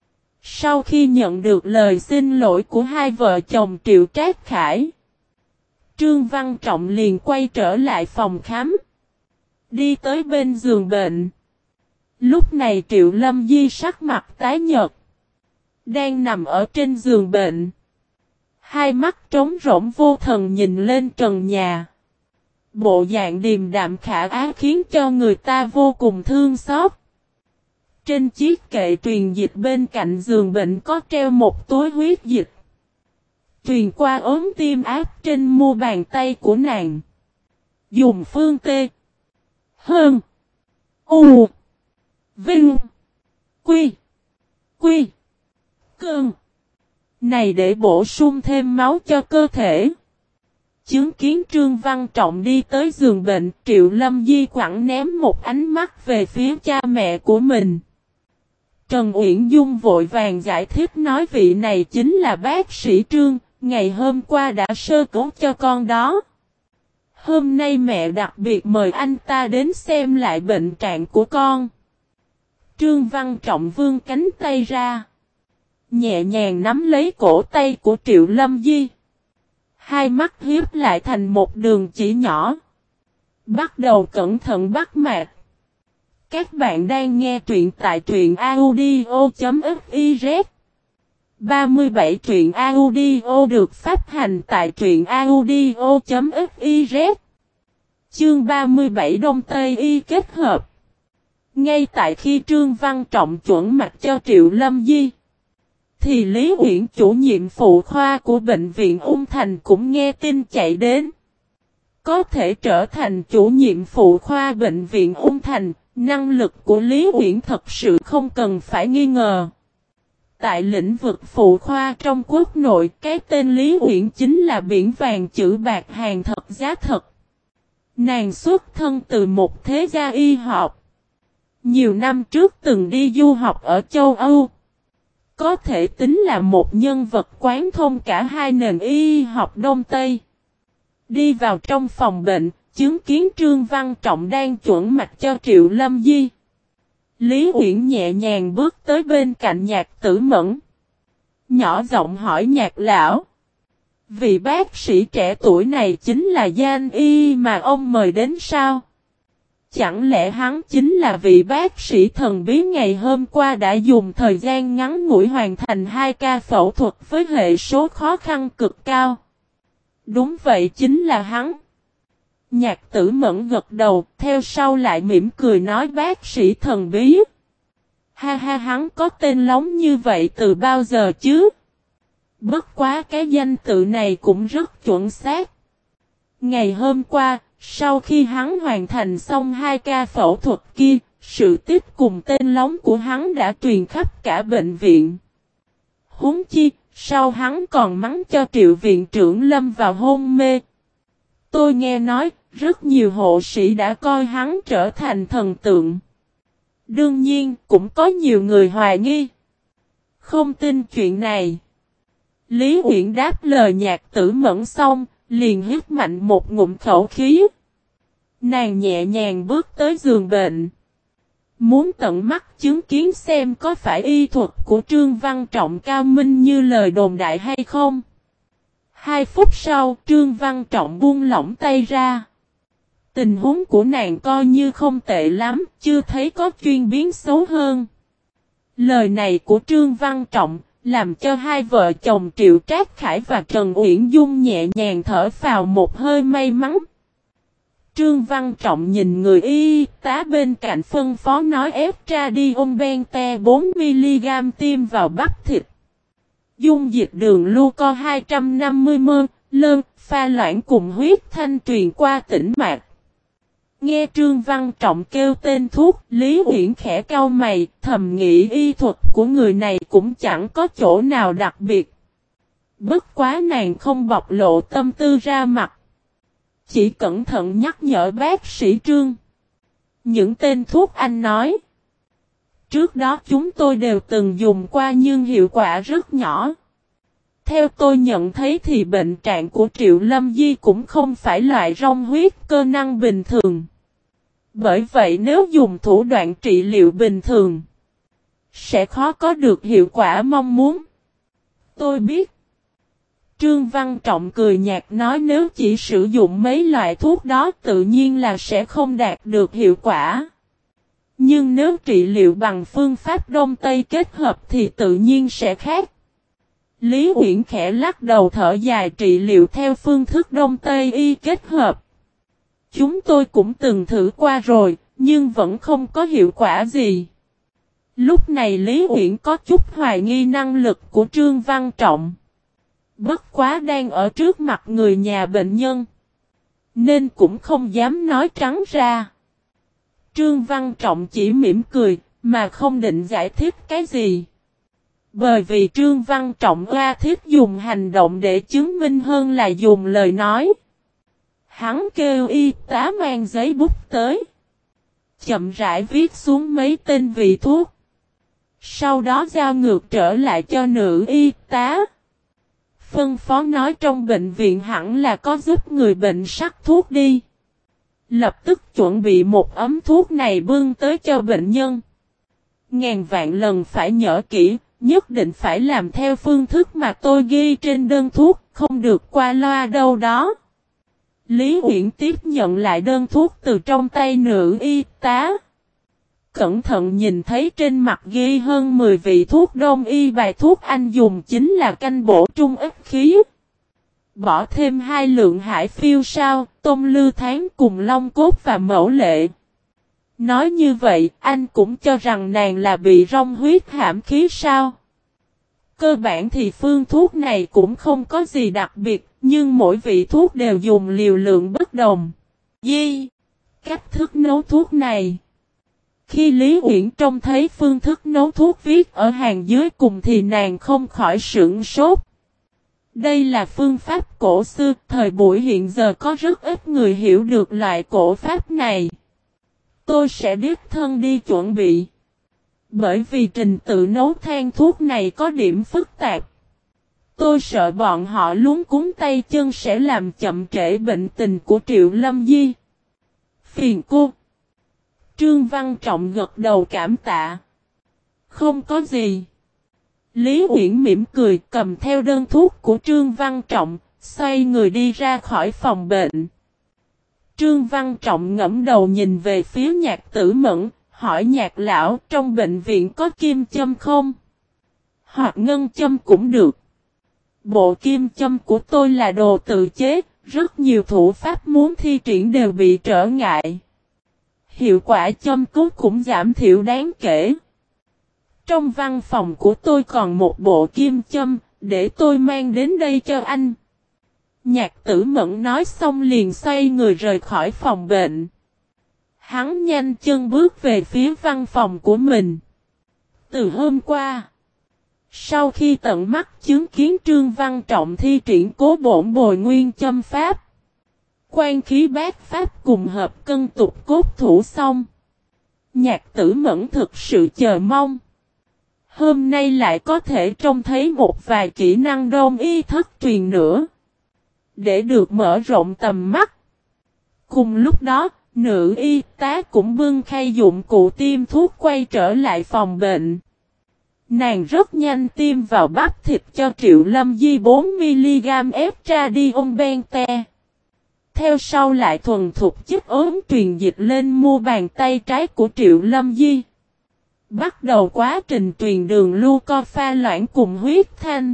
Sau khi nhận được lời xin lỗi của hai vợ chồng Triệu Trác Khải, Trương Văn Trọng liền quay trở lại phòng khám. Đi tới bên giường bệnh. Lúc này Triệu Lâm Di sắc mặt tái nhợt, đang nằm ở trên giường bệnh. Hai mắt trống rỗng vô thần nhìn lên trần nhà. Bộ dạng điềm đạm khả ái khiến cho người ta vô cùng thương xót. Trên chiếc kệ truyền dịch bên cạnh giường bệnh có treo một túi huyết dịch. Truyền qua ốm tim áp trên mu bàn tay của nàng. Dùng phương tê. Hơn. U. Vinh. Quy. Quy. Cơn. Này để bổ sung thêm máu cho cơ thể. Chứng kiến Trương Văn Trọng đi tới giường bệnh, Triệu Lâm Di quẳng ném một ánh mắt về phía cha mẹ của mình. Trần Uyển Dung vội vàng giải thích nói vị này chính là bác sĩ Trương, ngày hôm qua đã sơ cứu cho con đó. Hôm nay mẹ đặc biệt mời anh ta đến xem lại bệnh trạng của con. Trương Văn Trọng vươn cánh tay ra, nhẹ nhàng nắm lấy cổ tay của Triệu Lâm Di. Hai mắt hiếp lại thành một đường chỉ nhỏ. Bắt đầu cẩn thận bắt mạch. Các bạn đang nghe truyện tại truyện audio.fiz. ba mươi bảy truyện audio được phát hành tại truyện audio.fiz. Chương ba mươi bảy Đông Tây Y kết hợp. Ngay tại khi Trương Văn Trọng chuẩn mạch cho Triệu Lâm Di, thì Lý Uyển chủ nhiệm phụ khoa của bệnh viện Ung Thành cũng nghe tin chạy đến. Có thể trở thành chủ nhiệm phụ khoa bệnh viện Ung Thành, năng lực của Lý Uyển thật sự không cần phải nghi ngờ. Tại lĩnh vực phụ khoa trong quốc nội, cái tên Lý Uyển chính là biển vàng chữ bạc hàng thật giá thật. Nàng xuất thân từ một thế gia y học. Nhiều năm trước từng đi du học ở châu Âu. Có thể tính là một nhân vật quán thông cả hai nền y học Đông Tây. Đi vào trong phòng bệnh, chứng kiến Trương Văn Trọng đang chuẩn mạch cho Triệu Lâm Di. Lý Uyển nhẹ nhàng bước tới bên cạnh Nhạc Tử Mẫn. Nhỏ giọng hỏi Nhạc lão. Vị bác sĩ trẻ tuổi này chính là danh y mà ông mời đến sao? Chẳng lẽ hắn chính là vị bác sĩ thần bí ngày hôm qua đã dùng thời gian ngắn ngủi hoàn thành hai ca phẫu thuật với hệ số khó khăn cực cao? Đúng vậy, chính là hắn. Nhạc Tử Mẫn gật đầu, theo sau lại mỉm cười nói bác sĩ thần bí. Ha ha, hắn có tên lóng như vậy từ bao giờ chứ? Bất quá cái danh tự này cũng rất chuẩn xác. Ngày hôm qua, sau khi hắn hoàn thành xong hai ca phẫu thuật kia, sự tích cùng tên lóng của hắn đã truyền khắp cả bệnh viện. Huống chi, sau hắn còn mắng cho Triệu viện trưởng lâm vào hôn mê. Tôi nghe nói, rất nhiều hộ sĩ đã coi hắn trở thành thần tượng. Đương nhiên, cũng có nhiều người hoài nghi. Không tin chuyện này. Lý Uyển đáp lời Nhạc Tử Mẫn xong, liền hít mạnh một ngụm khẩu khí. Nàng nhẹ nhàng bước tới giường bệnh. Muốn tận mắt chứng kiến xem có phải y thuật của Trương Văn Trọng cao minh như lời đồn đại hay không. Hai phút sau, Trương Văn Trọng buông lỏng tay ra. Tình huống của nàng coi như không tệ lắm, chưa thấy có chuyên biến xấu hơn. Lời này của Trương Văn Trọng làm cho hai vợ chồng Triệu Trác Khải và Trần Uyển Dung nhẹ nhàng thở phào một hơi may mắn. Trương Văn Trọng nhìn người y tá bên cạnh phân phó nói ép Tradion Bente bốn mi-li-gam tiêm vào bắp thịt. Dung dịch đường lưu co hai trăm năm mươi ml, lơn, pha loãng cùng huyết thanh truyền qua tĩnh mạch. Nghe Trương Văn Trọng kêu tên thuốc, Lý Uyển khẽ cau mày, thầm nghĩ y thuật của người này cũng chẳng có chỗ nào đặc biệt. Bất quá nàng không bộc lộ tâm tư ra mặt. Chỉ cẩn thận nhắc nhở bác sĩ Trương. Những tên thuốc anh nói. Trước đó chúng tôi đều từng dùng qua nhưng hiệu quả rất nhỏ. Theo tôi nhận thấy thì bệnh trạng của Triệu Lâm Di cũng không phải loại rong huyết cơ năng bình thường. Bởi vậy nếu dùng thủ đoạn trị liệu bình thường, sẽ khó có được hiệu quả mong muốn. Tôi biết. Trương Văn Trọng cười nhạt nói nếu chỉ sử dụng mấy loại thuốc đó tự nhiên là sẽ không đạt được hiệu quả. Nhưng nếu trị liệu bằng phương pháp Đông Tây kết hợp thì tự nhiên sẽ khác. Lý Uyển khẽ lắc đầu thở dài trị liệu theo phương thức Đông Tây y kết hợp. Chúng tôi cũng từng thử qua rồi, nhưng vẫn không có hiệu quả gì. Lúc này Lý Uyển có chút hoài nghi năng lực của Trương Văn Trọng. Bất quá đang ở trước mặt người nhà bệnh nhân, nên cũng không dám nói trắng ra. Trương Văn Trọng chỉ mỉm cười, mà không định giải thích cái gì. Bởi vì Trương Văn Trọng oa thiết dùng hành động để chứng minh hơn là dùng lời nói. Hắn kêu y tá mang giấy bút tới. Chậm rãi viết xuống mấy tên vị thuốc. Sau đó giao ngược trở lại cho nữ y tá. Phân phó nói trong bệnh viện hẳn là có giúp người bệnh sắc thuốc đi. Lập tức chuẩn bị một ấm thuốc này bưng tới cho bệnh nhân. Ngàn vạn lần phải nhớ kỹ, nhất định phải làm theo phương thức mà tôi ghi trên đơn thuốc, không được qua loa đâu đó. Lý Uyển tiếp nhận lại đơn thuốc từ trong tay nữ y tá. Cẩn thận nhìn thấy trên mặt ghi hơn mười vị thuốc đông y, bài thuốc anh dùng chính là canh bổ trung ức khí. Bỏ thêm hai lượng hải phiêu sao, tôm lư tháng cùng long cốt và mẫu lệ. Nói như vậy, anh cũng cho rằng nàng là bị rong huyết hãm khí sao? Cơ bản thì phương thuốc này cũng không có gì đặc biệt, nhưng mỗi vị thuốc đều dùng liều lượng bất đồng. Di, cách thức nấu thuốc này. Khi Lý Uyển trông thấy phương thức nấu thuốc viết ở hàng dưới cùng thì nàng không khỏi sửng sốt. Đây là phương pháp cổ xưa, thời buổi hiện giờ có rất ít người hiểu được loại cổ pháp này. Tôi sẽ đích thân đi chuẩn bị. Bởi vì trình tự nấu than thuốc này có điểm phức tạp. Tôi sợ bọn họ luống cuống tay chân sẽ làm chậm trễ bệnh tình của Triệu Lâm Di. Phiền cô. Trương Văn Trọng gật đầu cảm tạ. Không có gì. Lý Uyển mỉm cười cầm theo đơn thuốc của Trương Văn Trọng, xoay người đi ra khỏi phòng bệnh. Trương Văn Trọng ngẫm đầu nhìn về phía Nhạc Tử Mẫn, hỏi Nhạc lão trong bệnh viện có kim châm không? Hoặc ngân châm cũng được. Bộ kim châm của tôi là đồ tự chế, rất nhiều thủ pháp muốn thi triển đều bị trở ngại. Hiệu quả châm cứu cũng giảm thiểu đáng kể. Trong văn phòng của tôi còn một bộ kim châm, để tôi mang đến đây cho anh. Nhạc Tử Mẫn nói xong liền xoay người rời khỏi phòng bệnh. Hắn nhanh chân bước về phía văn phòng của mình. Từ hôm qua, sau khi tận mắt chứng kiến Trương Văn Trọng thi triển cố bổn bồi nguyên châm pháp, quan khí bát pháp cùng hợp cân tục cốt thủ xong, Nhạc Tử Mẫn thực sự chờ mong. Hôm nay lại có thể trông thấy một vài kỹ năng đông y thất truyền nữa. Để được mở rộng tầm mắt. Cùng lúc đó, nữ y tá cũng bưng khay dụng cụ tiêm thuốc quay trở lại phòng bệnh. Nàng rất nhanh tiêm vào bắp thịt cho Triệu Lâm Di bốn mi-li-gam estradiol bente. Theo sau lại thuần thục chích ốm truyền dịch lên mu bàn tay trái của Triệu Lâm Di. Bắt đầu quá trình truyền đường lưu co pha loãng cùng huyết thanh.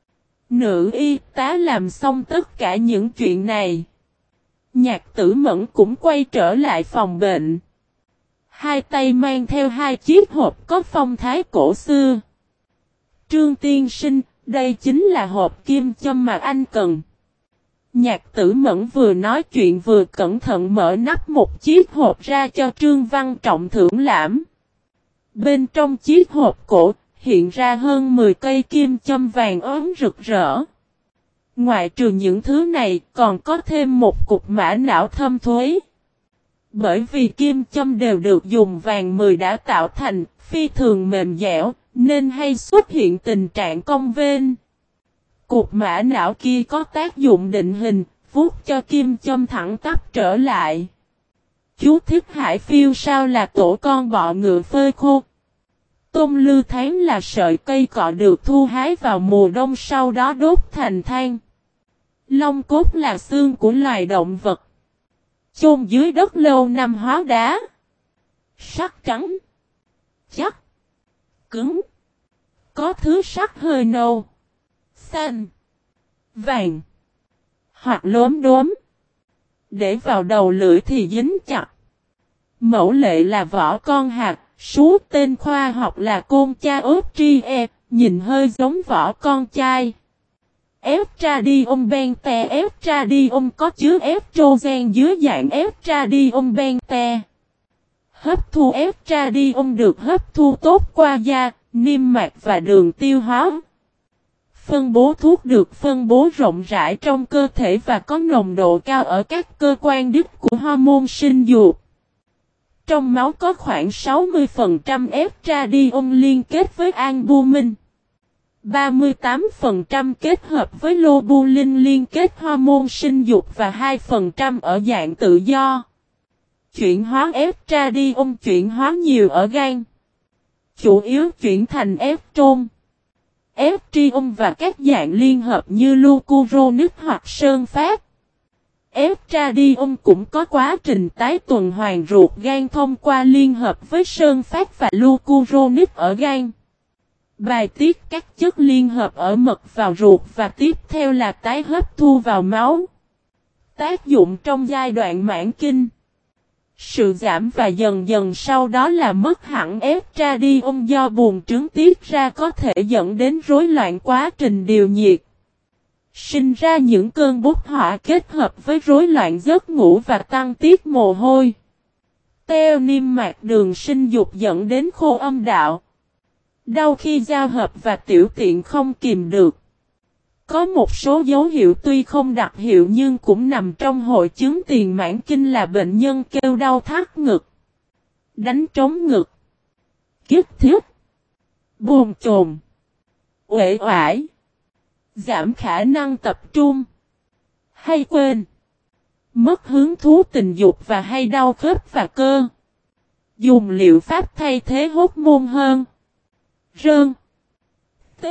Nữ y tá làm xong tất cả những chuyện này. Nhạc Tử Mẫn cũng quay trở lại phòng bệnh. Hai tay mang theo hai chiếc hộp có phong thái cổ xưa. Trương tiên sinh, đây chính là hộp kim châm mà anh cần. Nhạc Tử Mẫn vừa nói chuyện vừa cẩn thận mở nắp một chiếc hộp ra cho Trương Văn Trọng thưởng lãm. Bên trong chiếc hộp cổ, hiện ra hơn mười cây kim châm vàng ốm rực rỡ. Ngoài trừ những thứ này, còn có thêm một cục mã não thâm thuế. Bởi vì kim châm đều được dùng vàng mười đã tạo thành, phi thường mềm dẻo, nên hay xuất hiện tình trạng cong vênh. Cục mã não kia có tác dụng định hình, vuốt cho kim châm thẳng tắp trở lại. Chú thích hải phiêu sao là tổ con bọ ngựa phơi khô. Tôm lư tháng là sợi cây cọ được thu hái vào mùa đông sau đó đốt thành than. Long cốt là xương của loài động vật. Chôn dưới đất lâu năm hóa đá. Sắc trắng. Chắc. Cứng. Có thứ sắc hơi nâu. Xanh. Vàng. Hoặc lốm đốm. Để vào đầu lưỡi thì dính chặt. Mẫu lệ là vỏ con hạt. Sú tên khoa học là côn cha ớt tri e, nhìn hơi giống vỏ con chai. Estradiol bente Estradiol có chứa estrogen dưới dạng Estradiol bente. Hấp thu Estradiol được hấp thu tốt qua da, niêm mạc và đường tiêu hóa. Phân bố thuốc được phân bố rộng rãi trong cơ thể và có nồng độ cao ở các cơ quan đích của hormone sinh dục. Trong máu có khoảng sáu mươi phần trăm estradiol liên kết với albumin. ba mươi tám phần trăm kết hợp với globulin liên kết hormone sinh dục và hai phần trăm ở dạng tự do. Chuyển hóa estradiol chuyển hóa nhiều ở gan. Chủ yếu chuyển thành estrone, estriol và các dạng liên hợp như glucuronic hoặc sơn phát. Estradiol cũng có quá trình tái tuần hoàn ruột gan thông qua liên hợp với sơn phát và glucuronic ở gan. Bài tiết các chất liên hợp ở mật vào ruột và tiếp theo là tái hấp thu vào máu. Tác dụng trong giai đoạn mãn kinh. Sự giảm và dần dần sau đó là mất hẳn estradiol do buồng trứng tiết ra có thể dẫn đến rối loạn quá trình điều nhiệt. Sinh ra những cơn bốc hỏa kết hợp với rối loạn giấc ngủ và tăng tiết mồ hôi. Teo niêm mạc đường sinh dục dẫn đến khô âm đạo. Đau khi giao hợp và tiểu tiện không kìm được. Có một số dấu hiệu tuy không đặc hiệu nhưng cũng nằm trong hội chứng tiền mãn kinh là bệnh nhân kêu đau thắt ngực, đánh trống ngực, kiết thiết, bồn chồn, uể oải, giảm khả năng tập trung, hay quên, mất hứng thú tình dục và hay đau khớp và cơ. Dùng liệu pháp thay thế hốt môn hơn. Rơn. T.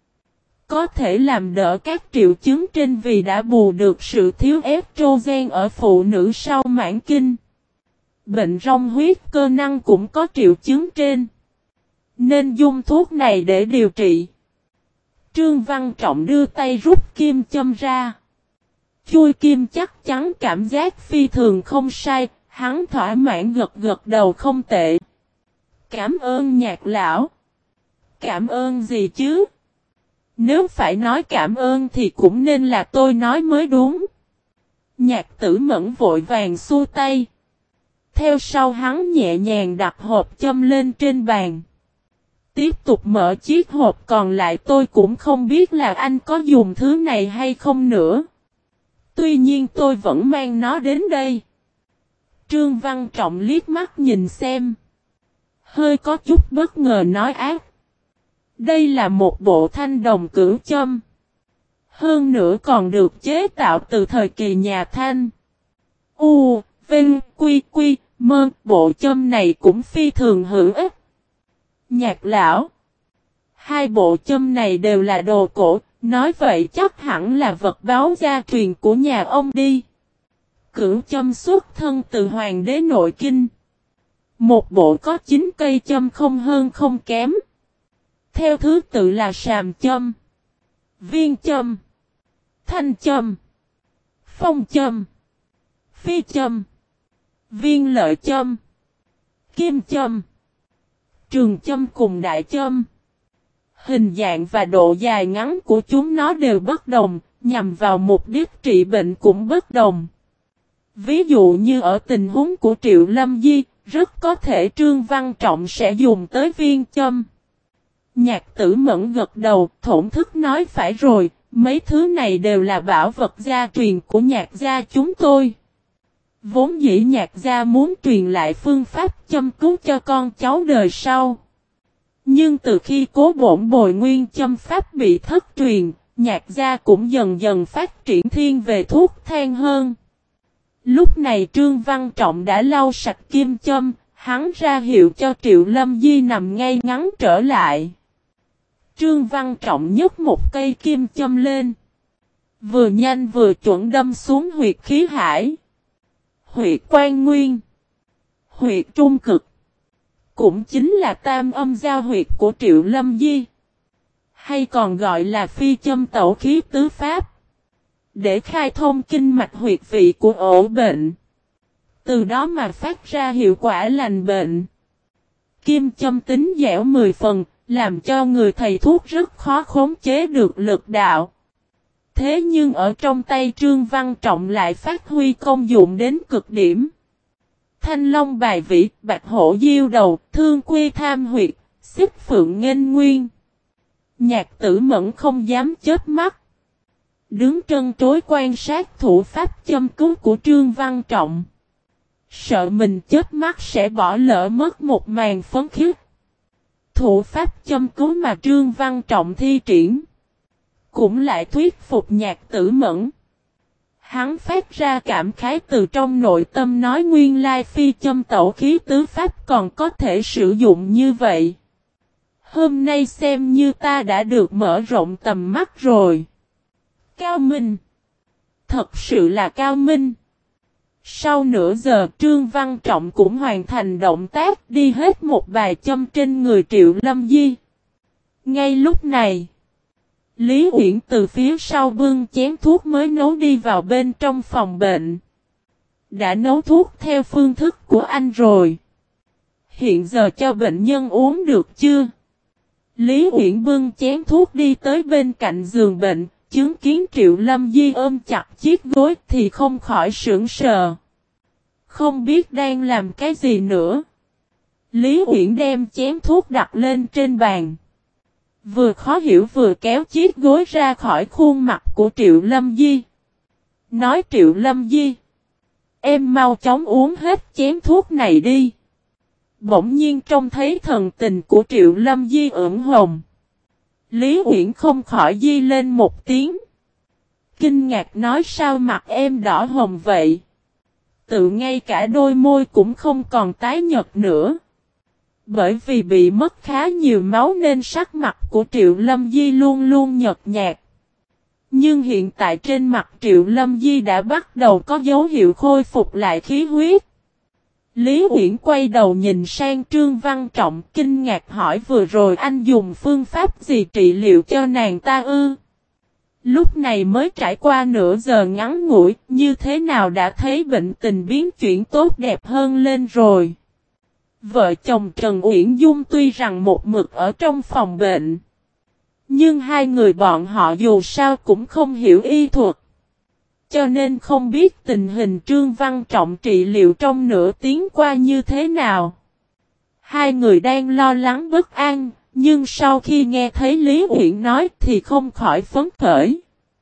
Có thể làm đỡ các triệu chứng trên vì đã bù được sự thiếu estrogen ở phụ nữ sau mãn kinh. Bệnh rong huyết cơ năng cũng có triệu chứng trên. Nên dùng thuốc này để điều trị. Trương Văn Trọng đưa tay rút kim châm ra. Chui kim chắc chắn cảm giác phi thường không sai, hắn thỏa mãn gật gật đầu không tệ. Cảm ơn Nhạc lão. Cảm ơn gì chứ? Nếu phải nói cảm ơn thì cũng nên là tôi nói mới đúng. Nhạc Tử Mẫn vội vàng xua tay. Theo sau hắn nhẹ nhàng đặt hộp châm lên trên bàn. Tiếp tục mở chiếc hộp còn lại, tôi cũng không biết là anh có dùng thứ này hay không nữa. Tuy nhiên tôi vẫn mang nó đến đây. Trương Văn Trọng liếc mắt nhìn xem. Hơi có chút bất ngờ nói ác. Đây là một bộ thanh đồng cửu châm. Hơn nữa còn được chế tạo từ thời kỳ nhà Thanh. U, Vinh, Quy, Quy, Mơ, bộ châm này cũng phi thường hữu ích. Nhạc lão. Hai bộ châm này đều là đồ cổ, nói vậy chắc hẳn là vật báo gia truyền của nhà ông đi. Cửu châm xuất thân từ Hoàng đế Nội Kinh. Một bộ có chín cây châm không hơn không kém. Theo thứ tự là sàm châm, viên châm, thanh châm, phong châm, phi châm, viên lợi châm, kim châm, trường châm cùng đại châm. Hình dạng và độ dài ngắn của chúng nó đều bất đồng, nhằm vào mục đích trị bệnh cũng bất đồng. Ví dụ như ở tình huống của Triệu Lâm Di, rất có thể Trương Văn Trọng sẽ dùng tới viên châm. Nhạc Tử Mẫn gật đầu, thổn thức nói phải rồi, mấy thứ này đều là bảo vật gia truyền của Nhạc gia chúng tôi. Vốn dĩ Nhạc gia muốn truyền lại phương pháp châm cứu cho con cháu đời sau. Nhưng từ khi Cố Bổn Bồi nguyên châm pháp bị thất truyền, Nhạc gia cũng dần dần phát triển thiên về thuốc thang hơn. Lúc này Trương Văn Trọng đã lau sạch kim châm, hắn ra hiệu cho Triệu Lâm Di nằm ngay ngắn trở lại. Trương Văn Trọng nhấc một cây kim châm lên. Vừa nhanh vừa chuẩn đâm xuống huyệt khí hải. Huyệt quan nguyên. Huyệt trung cực. Cũng chính là tam âm giao huyệt của Triệu Lâm Di. Hay còn gọi là phi châm tẩu khí tứ pháp. Để khai thông kinh mạch huyệt vị của ổ bệnh. Từ đó mà phát ra hiệu quả lành bệnh. Kim châm tính dẻo mười phần. Làm cho người thầy thuốc rất khó khống chế được lực đạo. Thế nhưng ở trong tay Trương Văn Trọng lại phát huy công dụng đến cực điểm. Thanh long bài vĩ, bạch hổ diêu đầu, thương quy tham huyệt, xích phượng nghênh nguyên. Nhạc Tử Mẫn không dám chớp mắt. Đứng trân trối quan sát thủ pháp châm cứu của Trương Văn Trọng. Sợ mình chớp mắt sẽ bỏ lỡ mất một màn phấn khích. Thủ pháp châm cứu mà Trương Văn Trọng thi triển. Cũng lại thuyết phục Nhạc Tử Mẫn. Hắn phát ra cảm khái từ trong nội tâm nói nguyên lai phi châm tẩu khí tứ pháp còn có thể sử dụng như vậy. Hôm nay xem như ta đã được mở rộng tầm mắt rồi. Cao minh. Thật sự là cao minh. Sau nửa giờ Trương Văn Trọng cũng hoàn thành động tác đi hết một bài châm trên người Triệu Lâm Di. Ngay lúc này, Lý Uyển từ phía sau bưng chén thuốc mới nấu đi vào bên trong phòng bệnh. Đã nấu thuốc theo phương thức của anh rồi. Hiện giờ cho bệnh nhân uống được chưa? Lý Uyển bưng chén thuốc đi tới bên cạnh giường bệnh, chứng kiến Triệu Lâm Di ôm chặt chiếc gối thì không khỏi sững sờ. Không biết đang làm cái gì nữa. Lý Uyển đem chén thuốc đặt lên trên bàn. Vừa khó hiểu vừa kéo chiếc gối ra khỏi khuôn mặt của Triệu Lâm Di. Nói Triệu Lâm Di, em mau chóng uống hết chén thuốc này đi. Bỗng nhiên trông thấy thần tình của Triệu Lâm Di ửng hồng. Lý Uyển không khỏi di lên một tiếng. Kinh ngạc nói sao mặt em đỏ hồng vậy? Tự ngay cả đôi môi cũng không còn tái nhợt nữa. Bởi vì bị mất khá nhiều máu nên sắc mặt của Triệu Lâm Di luôn luôn nhợt nhạt. Nhưng hiện tại trên mặt Triệu Lâm Di đã bắt đầu có dấu hiệu khôi phục lại khí huyết. Lý Uyển quay đầu nhìn sang Trương Văn Trọng kinh ngạc hỏi vừa rồi anh dùng phương pháp gì trị liệu cho nàng ta ư? Lúc này mới trải qua nửa giờ ngắn ngủi, như thế nào đã thấy bệnh tình biến chuyển tốt đẹp hơn lên rồi. Vợ chồng Trần Uyển Dung tuy rằng một mực ở trong phòng bệnh, nhưng hai người bọn họ dù sao cũng không hiểu y thuật. Cho nên không biết tình hình Trương Văn Trọng trị liệu trong nửa tiếng qua như thế nào. Hai người đang lo lắng bất an, nhưng sau khi nghe thấy Lý Uyển nói thì không khỏi phấn khởi.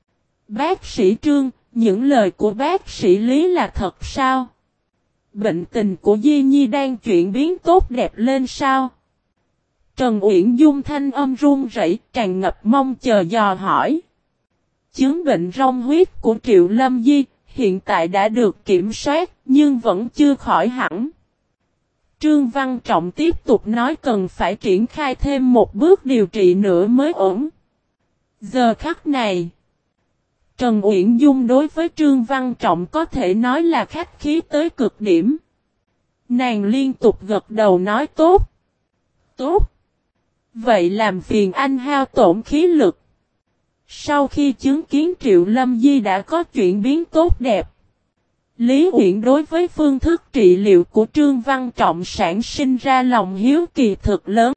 Bác sĩ Trương, những lời của bác sĩ Lý là thật sao? Bệnh tình của Di Nhi đang chuyển biến tốt đẹp lên sao? Trần Uyển Dung thanh âm run rẩy, tràn ngập mong chờ dò hỏi. Chứng bệnh rong huyết của Triệu Lâm Di hiện tại đã được kiểm soát nhưng vẫn chưa khỏi hẳn. Trương Văn Trọng tiếp tục nói cần phải triển khai thêm một bước điều trị nữa mới ổn. Giờ khắc này, Trần Uyển Dung đối với Trương Văn Trọng có thể nói là khách khí tới cực điểm. Nàng liên tục gật đầu nói tốt. Tốt. Vậy làm phiền anh hao tổn khí lực. Sau khi chứng kiến Triệu Lâm Di đã có chuyển biến tốt đẹp, Lý Uyển đối với phương thức trị liệu của Trương Văn Trọng sản sinh ra lòng hiếu kỳ thực lớn.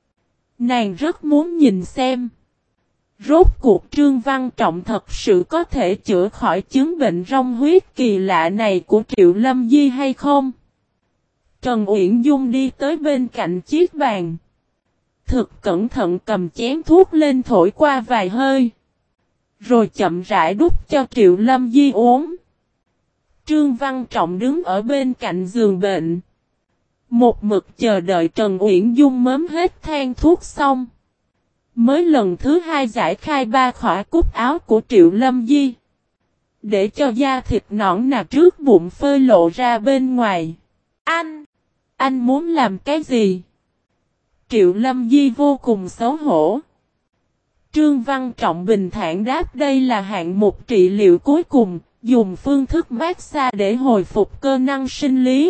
Nàng rất muốn nhìn xem, rốt cuộc Trương Văn Trọng thật sự có thể chữa khỏi chứng bệnh rong huyết kỳ lạ này của Triệu Lâm Di hay không? Trần Uyển Dung đi tới bên cạnh chiếc bàn. Thực cẩn thận cầm chén thuốc lên thổi qua vài hơi. Rồi chậm rãi đút cho Triệu Lâm Di uống. Trương Văn Trọng đứng ở bên cạnh giường bệnh. Một mực chờ đợi Trần Uyển Dung mớm hết than thuốc xong. Mới lần thứ hai giải khai ba khỏa cúc áo của Triệu Lâm Di. Để cho da thịt nõn nà trước bụng phơi lộ ra bên ngoài. Anh! Anh muốn làm cái gì? Triệu Lâm Di vô cùng xấu hổ. Trương Văn Trọng bình thản đáp đây là hạng mục trị liệu cuối cùng, dùng phương thức massage để hồi phục cơ năng sinh lý.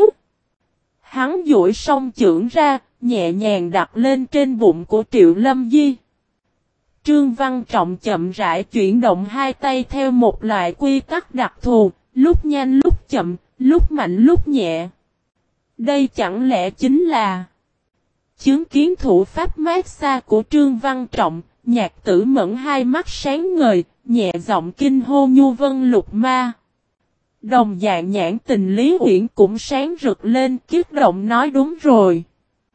Hắn duỗi song chưởng ra, nhẹ nhàng đặt lên trên bụng của Triệu Lâm Di. Trương Văn Trọng chậm rãi chuyển động hai tay theo một loại quy tắc đặc thù, lúc nhanh lúc chậm, lúc mạnh lúc nhẹ. Đây chẳng lẽ chính là chứng kiến thủ pháp massage của Trương Văn Trọng, Nhạc Tử Mẫn hai mắt sáng ngời, nhẹ giọng kinh hô Nhu Vân Lục Ma. Đồng dạng nhãn tình Lý Uyển cũng sáng rực lên kích động nói đúng rồi.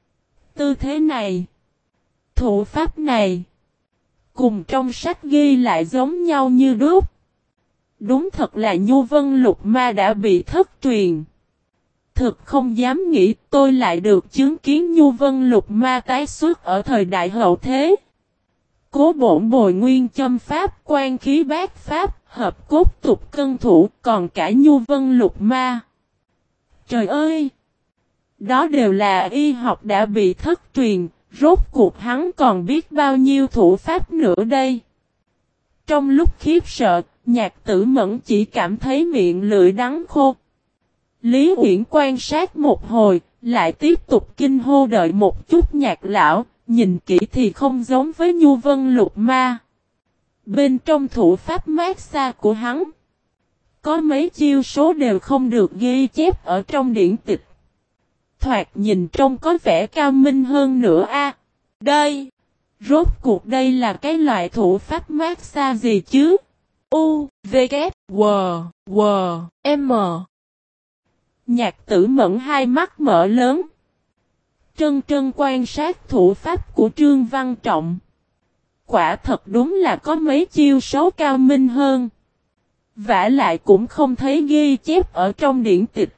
Tư thế này, thủ pháp này, cùng trong sách ghi lại giống nhau như đúc. Đúng thật là Nhu Vân Lục Ma đã bị thất truyền. Thực không dám nghĩ tôi lại được chứng kiến Nhu Vân Lục Ma tái xuất ở thời đại hậu thế. Cố bổn bồi nguyên châm pháp, quan khí bát pháp, hợp cốt tục cân thủ, còn cả Nhu Vân Lục Ma. Trời ơi! Đó đều là y học đã bị thất truyền, rốt cuộc hắn còn biết bao nhiêu thủ pháp nữa đây. Trong lúc khiếp sợ, Nhạc Tử Mẫn chỉ cảm thấy miệng lưỡi đắng khô. Lý Uyển quan sát một hồi, lại tiếp tục kinh hô đợi một chút Nhạc lão, Nhìn kỹ thì không giống với Nhu Vân Lục Ma. Bên trong thủ pháp mát xa của hắn, có mấy chiêu số đều không được ghi chép ở trong điển tịch. Thoạt nhìn trông có vẻ cao minh hơn nữa a. Đây, rốt cuộc đây là cái loại thủ pháp mát xa gì chứ? U, V, K, W, W, M. Nhạc Tử Mẫn hai mắt mở lớn. Trân trân quan sát thủ pháp của Trương Văn Trọng. Quả thật đúng là có mấy chiêu số cao minh hơn. Vả lại cũng không thấy ghi chép ở trong điển tịch.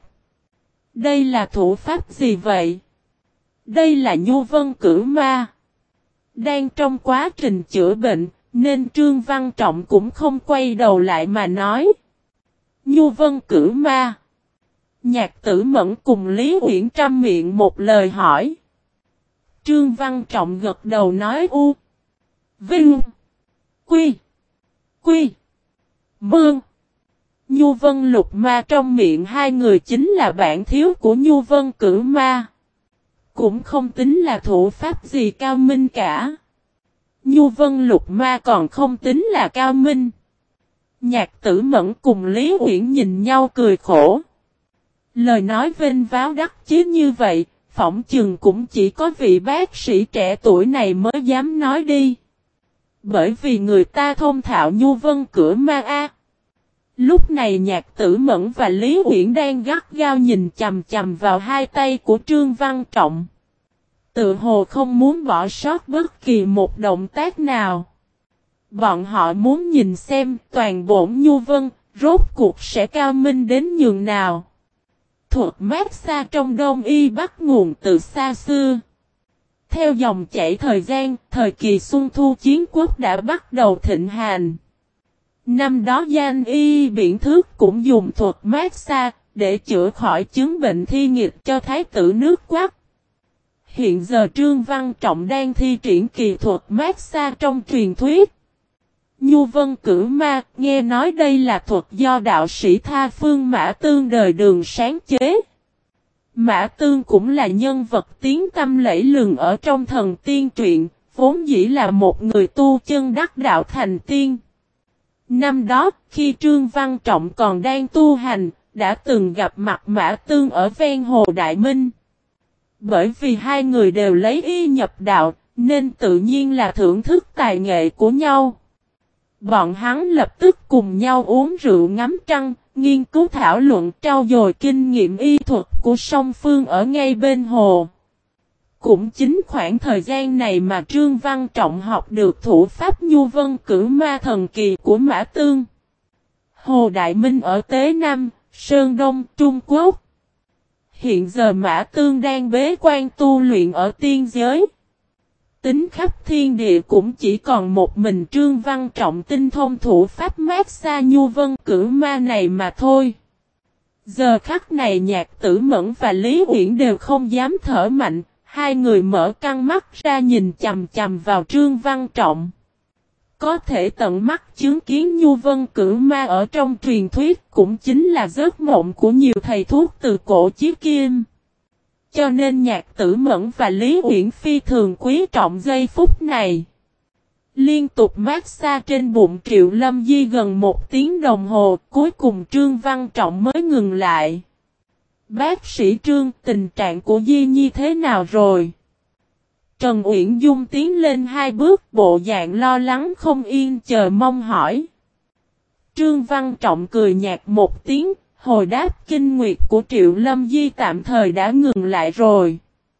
Đây là thủ pháp gì vậy? Đây là Nhu Vân Cửu Ma. Đang trong quá trình chữa bệnh, nên Trương Văn Trọng cũng không quay đầu lại mà nói. Nhu Vân Cửu Ma. Nhạc Tử Mẫn cùng Lý Uyển trăm miệng một lời hỏi. Trương Văn Trọng gật đầu nói u. Vinh. Quy. Quy. Mương. Nhu Vân Lục Ma trong miệng hai người chính là bạn thiếu của Nhu Vân Cửu Ma. Cũng không tính là thủ pháp gì cao minh cả. Nhu Vân Lục Ma còn không tính là cao minh. Nhạc Tử Mẫn cùng Lý Uyển nhìn nhau cười khổ. Lời nói vênh váo đắc chí như vậy, phỏng chừng cũng chỉ có vị bác sĩ trẻ tuổi này mới dám nói đi. Bởi vì người ta thông thạo Nhu Vân Cửu Ma a. Lúc này Nhạc Tử Mẫn và Lý Uyển đang gắt gao nhìn chằm chằm vào hai tay của Trương Văn Trọng. Tự hồ không muốn bỏ sót bất kỳ một động tác nào. Bọn họ muốn nhìn xem toàn bộ Nhu Vân rốt cuộc sẽ cao minh đến nhường nào. Thuật mát xa trong Đông Y bắt nguồn từ xa xưa. Theo dòng chảy thời gian, thời kỳ Xuân Thu chiến quốc đã bắt đầu thịnh hành. Năm đó Danh Y Biển Thước cũng dùng thuật mát xa để chữa khỏi chứng bệnh thi nghịch cho thái tử nước Quắc. Hiện giờ Trương Văn Trọng đang thi triển kỳ thuật mát xa trong truyền thuyết. Nhu Vân Cửu Ma, nghe nói đây là thuật do đạo sĩ Tha Phương Mã Tương đời Đường sáng chế. Mã Tương cũng là nhân vật tiếng tăm lẫy lừng ở trong thần tiên truyện, vốn dĩ là một người tu chân đắc đạo thành tiên. Năm đó, khi Trương Văn Trọng còn đang tu hành, đã từng gặp mặt Mã Tương ở ven hồ Đại Minh. Bởi vì hai người đều lấy y nhập đạo, nên tự nhiên là thưởng thức tài nghệ của nhau. Bọn hắn lập tức cùng nhau uống rượu ngắm trăng, nghiên cứu thảo luận trao dồi kinh nghiệm y thuật của song phương ở ngay bên hồ. Cũng chính khoảng thời gian này mà Trương Văn Trọng học được thủ pháp Nhu Vân Cửu Ma thần kỳ của Mã Tương. Hồ Đại Minh ở Tế Nam, Sơn Đông, Trung Quốc. Hiện giờ Mã Tương đang bế quan tu luyện ở tiên giới. Tính khắp thiên địa cũng chỉ còn một mình Trương Văn Trọng tinh thông thủ pháp mát xa Nhu Vân Cửu Ma này mà thôi. Giờ khắc này Nhạc Tử Mẫn và Lý Uyển đều không dám thở mạnh, hai người mở căng mắt ra nhìn chằm chằm vào Trương Văn Trọng. Có thể tận mắt chứng kiến Nhu Vân Cửu Ma ở trong truyền thuyết cũng chính là giấc mộng của nhiều thầy thuốc từ cổ chí kim. Cho nên Nhạc Tử Mẫn và Lý Uyển phi thường quý trọng giây phút này. Liên tục mát xa trên bụng Triệu Lâm Di gần một tiếng đồng hồ, cuối cùng Trương Văn Trọng mới ngừng lại. Bác sĩ Trương, tình trạng của Di Nhi thế nào rồi? Trần Uyển Dung tiến lên hai bước, bộ dạng lo lắng không yên chờ mong hỏi. Trương Văn Trọng cười nhạt một tiếng, hồi đáp kinh nguyệt của Triệu Lâm Di tạm thời đã ngừng lại rồi.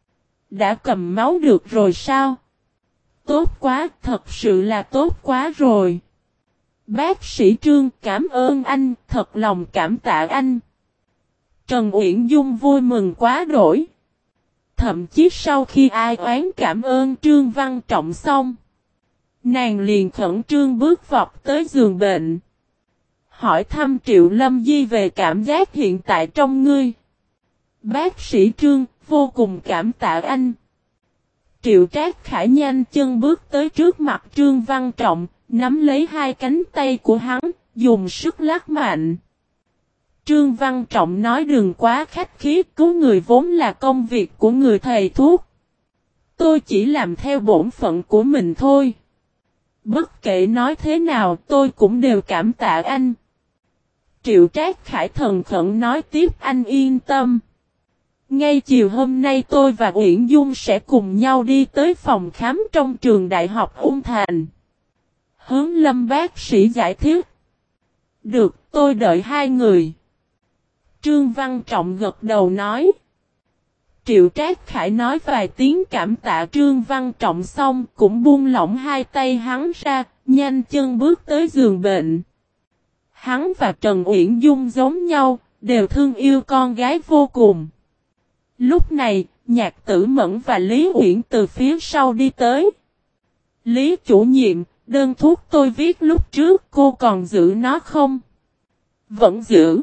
Đã cầm máu được rồi sao? Tốt quá, thật sự là tốt quá rồi. Bác sĩ Trương, cảm ơn anh, thật lòng cảm tạ anh. Trần Uyển Dung vui mừng quá đổi. Thậm chí sau khi ai oán cảm ơn Trương Văn Trọng xong, nàng liền khẩn trương bước vọt tới giường bệnh. Hỏi thăm Triệu Lâm Di về cảm giác hiện tại trong ngươi. Bác sĩ Trương, vô cùng cảm tạ anh. Triệu Trác Khải nhanh chân bước tới trước mặt Trương Văn Trọng, nắm lấy hai cánh tay của hắn, dùng sức lắc mạnh. Trương Văn Trọng nói đừng quá khách khí, cứu người vốn là công việc của người thầy thuốc. tôi chỉ làm theo bổn phận của mình thôi. Bất kể nói thế nào tôi cũng đều cảm tạ anh. Triệu Trác Khải thần khẩn nói tiếp, anh yên tâm. Ngay chiều hôm nay tôi và Uyển Dung sẽ cùng nhau đi tới phòng khám trong trường đại học Ung Thành. Hướng Lâm bác sĩ giải thích. Được, tôi đợi hai người. Trương Văn Trọng gật đầu nói. Triệu Trác Khải nói vài tiếng cảm tạ Trương Văn Trọng xong cũng buông lỏng hai tay hắn ra, nhanh chân bước tới giường bệnh. Hắn và Trần Uyển Dung giống nhau, đều thương yêu con gái vô cùng. Lúc này, Nhạc Tử Mẫn và Lý Uyển từ phía sau đi tới. Lý chủ nhiệm, đơn thuốc tôi viết lúc trước cô còn giữ nó không? Vẫn giữ.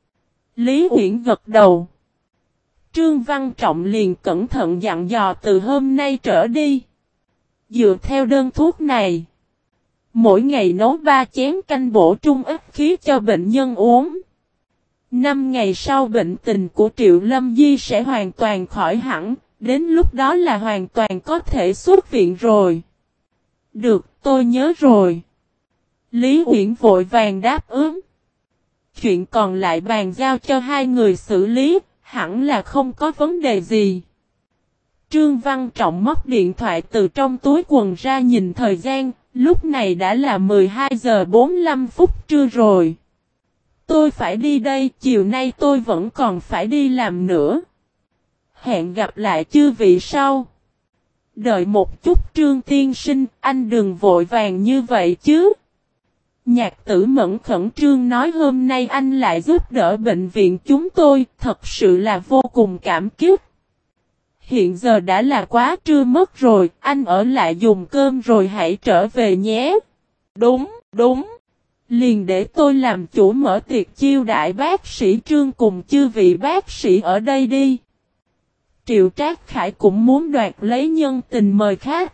Lý Uyển gật đầu. Trương Văn Trọng liền cẩn thận dặn dò từ hôm nay trở đi. Dựa theo đơn thuốc này, mỗi ngày nấu ba chén canh bổ trung ức khí cho bệnh nhân uống. Năm ngày sau bệnh tình của Triệu Lâm Di sẽ hoàn toàn khỏi hẳn, đến lúc đó là hoàn toàn có thể xuất viện rồi. Được, tôi nhớ rồi. Lý Uyển vội vàng đáp ứng. Chuyện còn lại bàn giao cho hai người xử lý, hẳn là không có vấn đề gì. Trương Văn Trọng móc điện thoại từ trong túi quần ra nhìn thời gian, lúc này đã là mười hai giờ bốn mươi lăm phút trưa rồi. Tôi phải đi đây, chiều nay tôi vẫn còn phải đi làm nữa. Hẹn gặp lại chư vị sau. Đợi một chút Trương tiên sinh, anh đừng vội vàng như vậy chứ. Nhạc Tử Mẫn khẩn trương nói, hôm nay anh lại giúp đỡ bệnh viện chúng tôi, thật sự là vô cùng cảm kích. Hiện giờ đã là quá trưa mất rồi, anh ở lại dùng cơm rồi hãy trở về nhé. Đúng, đúng. Liền để tôi làm chủ mở tiệc chiêu đãi bác sĩ Trương cùng chư vị bác sĩ ở đây đi. Triệu Trác Khải cũng muốn đoạt lấy nhân tình mời khách.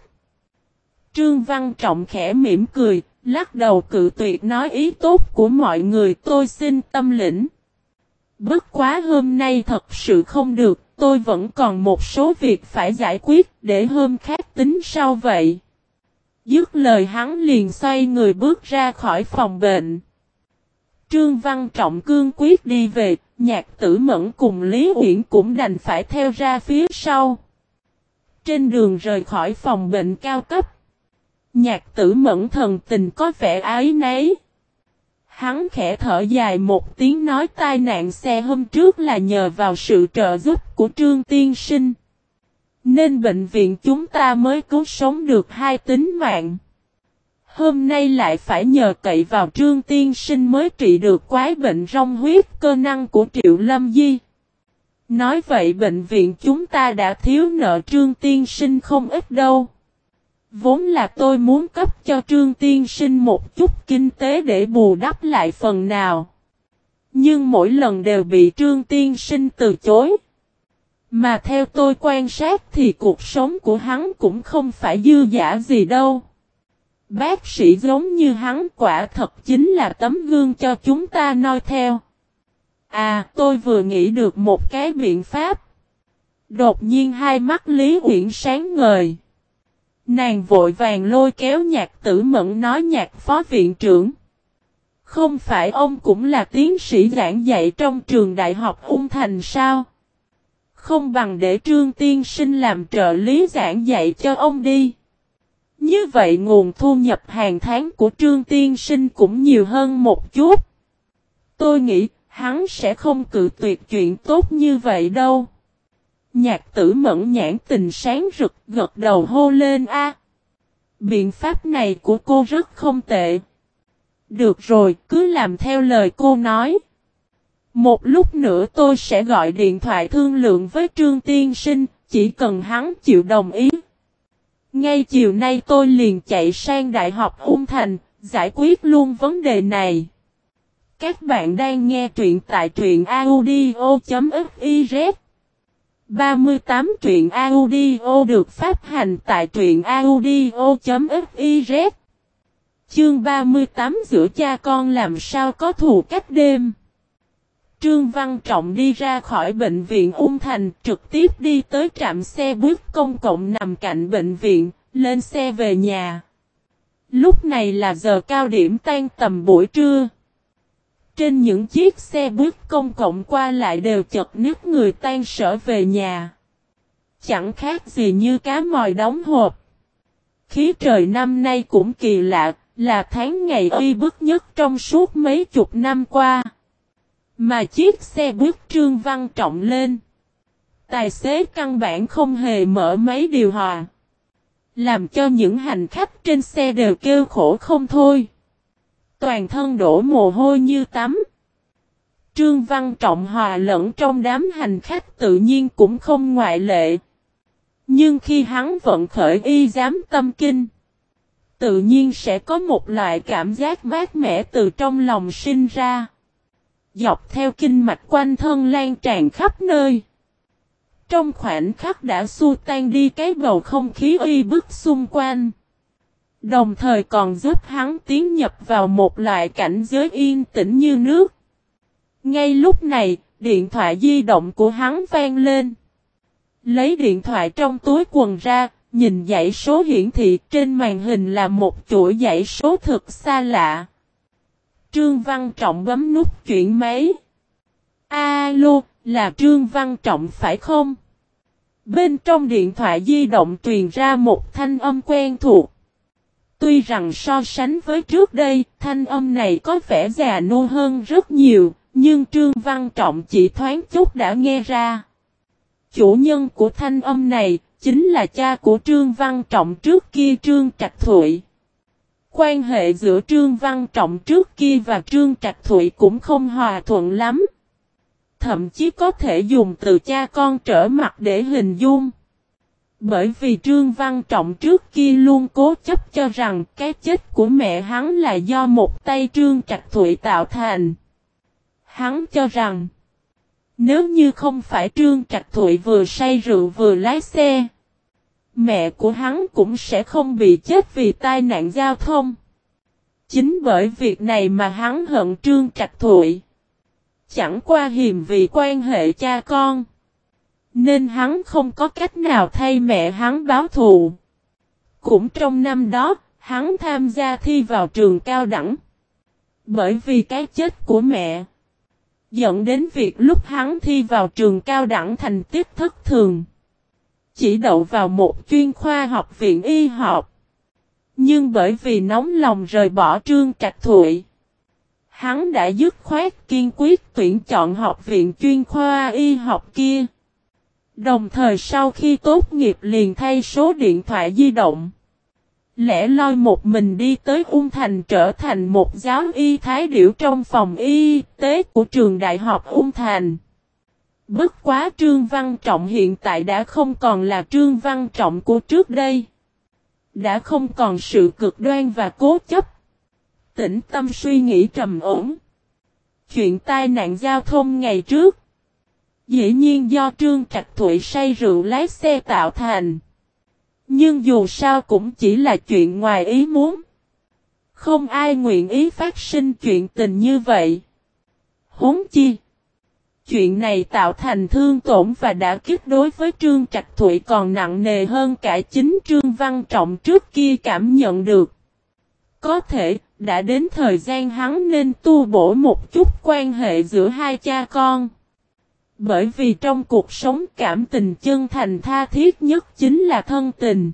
Trương Văn Trọng khẽ mỉm cười, lắc đầu cự tuyệt nói ý tốt của mọi người, tôi xin tâm lĩnh. Bất quá hôm nay thật sự không được, tôi vẫn còn một số việc phải giải quyết, để hôm khác tính sau vậy. Dứt lời hắn liền xoay người bước ra khỏi phòng bệnh. Trương Văn Trọng cương quyết đi về, Nhạc Tử Mẫn cùng Lý Uyển cũng đành phải theo ra phía sau. Trên đường rời khỏi phòng bệnh cao cấp, Nhạc Tử Mẫn thần tình có vẻ áy náy. Hắn khẽ thở dài một tiếng nói, tai nạn xe hôm trước là nhờ vào sự trợ giúp của Trương tiên sinh, nên bệnh viện chúng ta mới cứu sống được hai tính mạng. Hôm nay lại phải nhờ cậy vào Trương tiên sinh mới trị được quái bệnh rong huyết cơ năng của Triệu Lâm Di. Nói vậy bệnh viện chúng ta đã thiếu nợ Trương tiên sinh không ít đâu. Vốn là tôi muốn cấp cho Trương tiên sinh một chút kinh tế để bù đắp lại phần nào. Nhưng mỗi lần đều bị Trương tiên sinh từ chối. Mà theo tôi quan sát thì cuộc sống của hắn cũng không phải dư dả gì đâu. Bác sĩ giống như hắn quả thật chính là tấm gương cho chúng ta noi theo. À, tôi vừa nghĩ được một cái biện pháp. Đột nhiên hai mắt Lý Uyển sáng ngời. Nàng vội vàng lôi kéo Nhạc Tử Mẫn nói, Nhạc phó viện trưởng, không phải ông cũng là tiến sĩ giảng dạy trong trường đại học Ung Thành sao? Không bằng để Trương tiên sinh làm trợ lý giảng dạy cho ông đi. Như vậy nguồn thu nhập hàng tháng của Trương tiên sinh cũng nhiều hơn một chút. Tôi nghĩ hắn sẽ không cự tuyệt chuyện tốt như vậy đâu. Nhạc Tử Mẫn nhãn tình sáng rực gật đầu hô lên a. Biện pháp này của cô rất không tệ. Được rồi, cứ làm theo lời cô nói. Một lúc nữa tôi sẽ gọi điện thoại thương lượng với Trương tiên sinh, chỉ cần hắn chịu đồng ý. Ngay chiều nay tôi liền chạy sang Đại học Ung Thành, giải quyết luôn vấn đề này. Các bạn đang nghe truyện tại truyện audio.fiz. ba mươi tám truyện audio được phát hành tại truyện audio.fiz. Chương ba mươi tám giữa cha con làm sao có thù cách đêm. Trương Văn Trọng đi ra khỏi bệnh viện Ung Thành, trực tiếp đi tới trạm xe buýt công cộng nằm cạnh bệnh viện, lên xe về nhà. Lúc này là giờ cao điểm tan tầm buổi trưa. Trên những chiếc xe buýt công cộng qua lại đều chật ních người tan sở về nhà. Chẳng khác gì như cá mòi đóng hộp. Khí trời năm nay cũng kỳ lạ, là tháng ngày uy bức nhất trong suốt mấy chục năm qua. Mà chiếc xe buýt Trương Văn Trọng lên, tài xế căn bản không hề mở máy điều hòa, làm cho những hành khách trên xe đều kêu khổ không thôi. Toàn thân đổ mồ hôi như tắm. Trương Văn Trọng hòa lẫn trong đám hành khách tự nhiên cũng không ngoại lệ. Nhưng khi hắn vận khởi y giám tâm kinh, tự nhiên sẽ có một loại cảm giác mát mẻ từ trong lòng sinh ra. Dọc theo kinh mạch quanh thân lan tràn khắp nơi. Trong khoảnh khắc đã xua tan đi cái bầu không khí uy bức xung quanh. Đồng thời còn giúp hắn tiến nhập vào một loại cảnh giới yên tĩnh như nước. Ngay lúc này, điện thoại di động của hắn vang lên. Lấy điện thoại trong túi quần ra, nhìn dãy số hiển thị trên màn hình là một chuỗi dãy số thực xa lạ. Trương Văn Trọng bấm nút chuyển máy. Alo, là Trương Văn Trọng phải không? Bên trong điện thoại di động truyền ra một thanh âm quen thuộc. Tuy rằng so sánh với trước đây, thanh âm này có vẻ già nua hơn rất nhiều, nhưng Trương Văn Trọng chỉ thoáng chút đã nghe ra. Chủ nhân của thanh âm này, chính là cha của Trương Văn Trọng trước kia Trương Trạch Thụy. Quan hệ giữa Trương Văn Trọng trước kia và Trương Trạch Thụy cũng không hòa thuận lắm. Thậm chí có thể dùng từ cha con trở mặt để hình dung. Bởi vì Trương Văn Trọng trước kia luôn cố chấp cho rằng cái chết của mẹ hắn là do một tay Trương Trạch Thụy tạo thành. Hắn cho rằng, nếu như không phải Trương Trạch Thụy vừa say rượu vừa lái xe, mẹ của hắn cũng sẽ không bị chết vì tai nạn giao thông. Chính bởi việc này mà hắn hận Trương Trạch Thụy. Chẳng qua hiềm vì quan hệ cha con, nên hắn không có cách nào thay mẹ hắn báo thù. Cũng trong năm đó, hắn tham gia thi vào trường cao đẳng. Bởi vì cái chết của mẹ, dẫn đến việc lúc hắn thi vào trường cao đẳng thành tích thất thường. Chỉ đậu vào một chuyên khoa học viện y học. Nhưng bởi vì nóng lòng rời bỏ Trương Trạch Thụy, hắn đã dứt khoát kiên quyết tuyển chọn học viện chuyên khoa y học kia. Đồng thời sau khi tốt nghiệp liền thay số điện thoại di động, lẻ loi một mình đi tới Ung Thành trở thành một giáo y thái điểu trong phòng y tế của trường đại học Ung Thành. Bất quá Trương Văn Trọng hiện tại đã không còn là Trương Văn Trọng của trước đây. Đã không còn sự cực đoan và cố chấp. Tĩnh tâm suy nghĩ trầm ổn. Chuyện tai nạn giao thông ngày trước, dĩ nhiên do Trương Trạch Thụy say rượu lái xe tạo thành. Nhưng dù sao cũng chỉ là chuyện ngoài ý muốn. Không ai nguyện ý phát sinh chuyện tình như vậy. Huống chi, chuyện này tạo thành thương tổn và đả kích đối với Trương Trạch Thụy còn nặng nề hơn cả chính Trương Văn Trọng trước kia cảm nhận được. Có thể, đã đến thời gian hắn nên tu bổ một chút quan hệ giữa hai cha con. Bởi vì trong cuộc sống cảm tình chân thành tha thiết nhất chính là thân tình.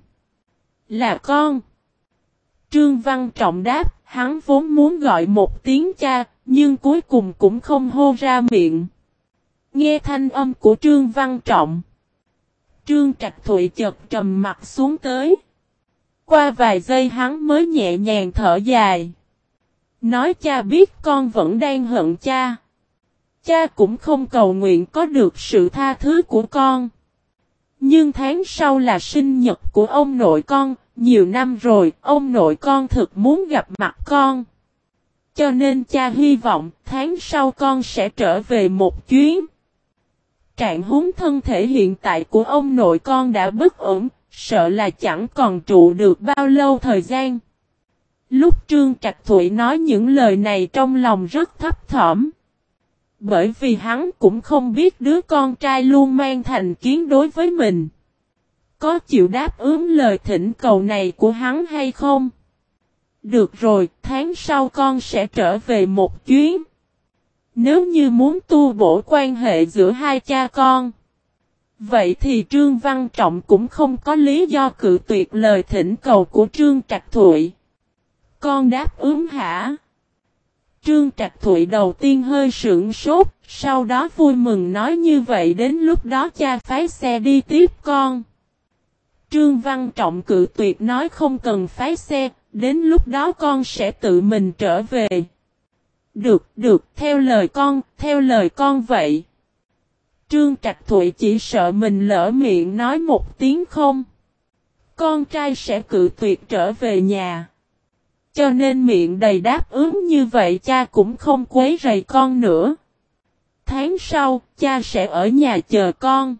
Là con. Trương Văn Trọng đáp, hắn vốn muốn gọi một tiếng cha, nhưng cuối cùng cũng không hô ra miệng. Nghe thanh âm của Trương Văn Trọng, Trương Trạch Thụy chợt trầm mặt xuống tới. Qua vài giây hắn mới nhẹ nhàng thở dài. Nói cha biết con vẫn đang hận cha. Cha cũng không cầu nguyện có được sự tha thứ của con. Nhưng tháng sau là sinh nhật của ông nội con, nhiều năm rồi ông nội con thực muốn gặp mặt con. Cho nên cha hy vọng tháng sau con sẽ trở về một chuyến. Trạng huống thân thể hiện tại của ông nội con đã bất ổn, sợ là chẳng còn trụ được bao lâu thời gian. Lúc Trương Trạch Thụy nói những lời này trong lòng rất thấp thỏm. bởi vì hắn cũng không biết đứa con trai luôn mang thành kiến đối với mình có chịu đáp ứng lời thỉnh cầu này của hắn hay không. Được rồi, tháng sau con sẽ trở về một chuyến. Nếu như muốn tu bổ quan hệ giữa hai cha con, vậy thì Trương Văn Trọng cũng không có lý do cự tuyệt lời thỉnh cầu của Trương Trạch Thụy. Con đáp ứng hả? Trương Trạch Thụy đầu tiên hơi sững sốt, sau đó vui mừng nói như vậy đến lúc đó cha phái xe đi tiếp con. Trương Văn Trọng cự tuyệt nói không cần phái xe, đến lúc đó con sẽ tự mình trở về. Được, được, theo lời con, theo lời con vậy. Trương Trạch Thụy chỉ sợ mình lỡ miệng nói một tiếng không. Con trai sẽ cự tuyệt trở về nhà. Cho nên miệng đầy đáp ứng như vậy cha cũng không quấy rầy con nữa. Tháng sau, cha sẽ ở nhà chờ con.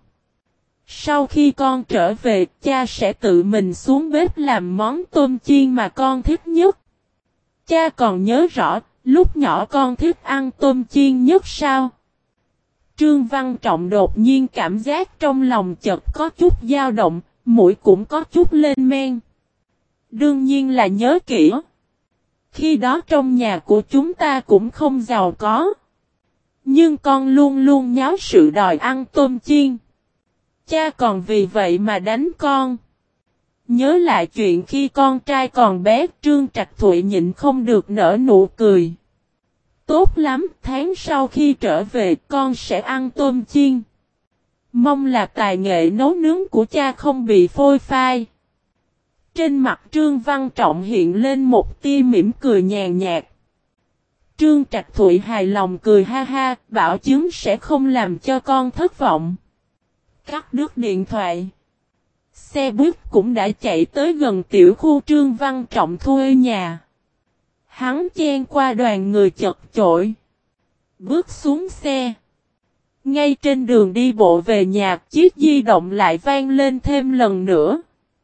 Sau khi con trở về, cha sẽ tự mình xuống bếp làm món tôm chiên mà con thích nhất. Cha còn nhớ rõ, lúc nhỏ con thích ăn tôm chiên nhất sao? Trương Văn Trọng đột nhiên cảm giác trong lòng chợt có chút dao động, mũi cũng có chút lên men. Đương nhiên là nhớ kỹ. Khi đó trong nhà của chúng ta cũng không giàu có. Nhưng con luôn luôn nháo sự đòi ăn tôm chiên. Cha còn vì vậy mà đánh con. Nhớ lại chuyện khi con trai còn bé, Trương Trạch Thụy nhịn không được nở nụ cười. Tốt lắm, tháng sau khi trở về con sẽ ăn tôm chiên. Mong là tài nghệ nấu nướng của cha không bị phôi phai. Trên mặt Trương Văn Trọng hiện lên một tia mỉm cười nhàn nhạt. Trương Trạch Thụy hài lòng cười ha ha, bảo chứng sẽ không làm cho con thất vọng. Cắt đứt điện thoại. Xe buýt cũng đã chạy tới gần tiểu khu Trương Văn Trọng thuê nhà. Hắn chen qua đoàn người chật chội. Bước xuống xe. Ngay trên đường đi bộ về nhà, chiếc di động lại vang lên thêm lần nữa.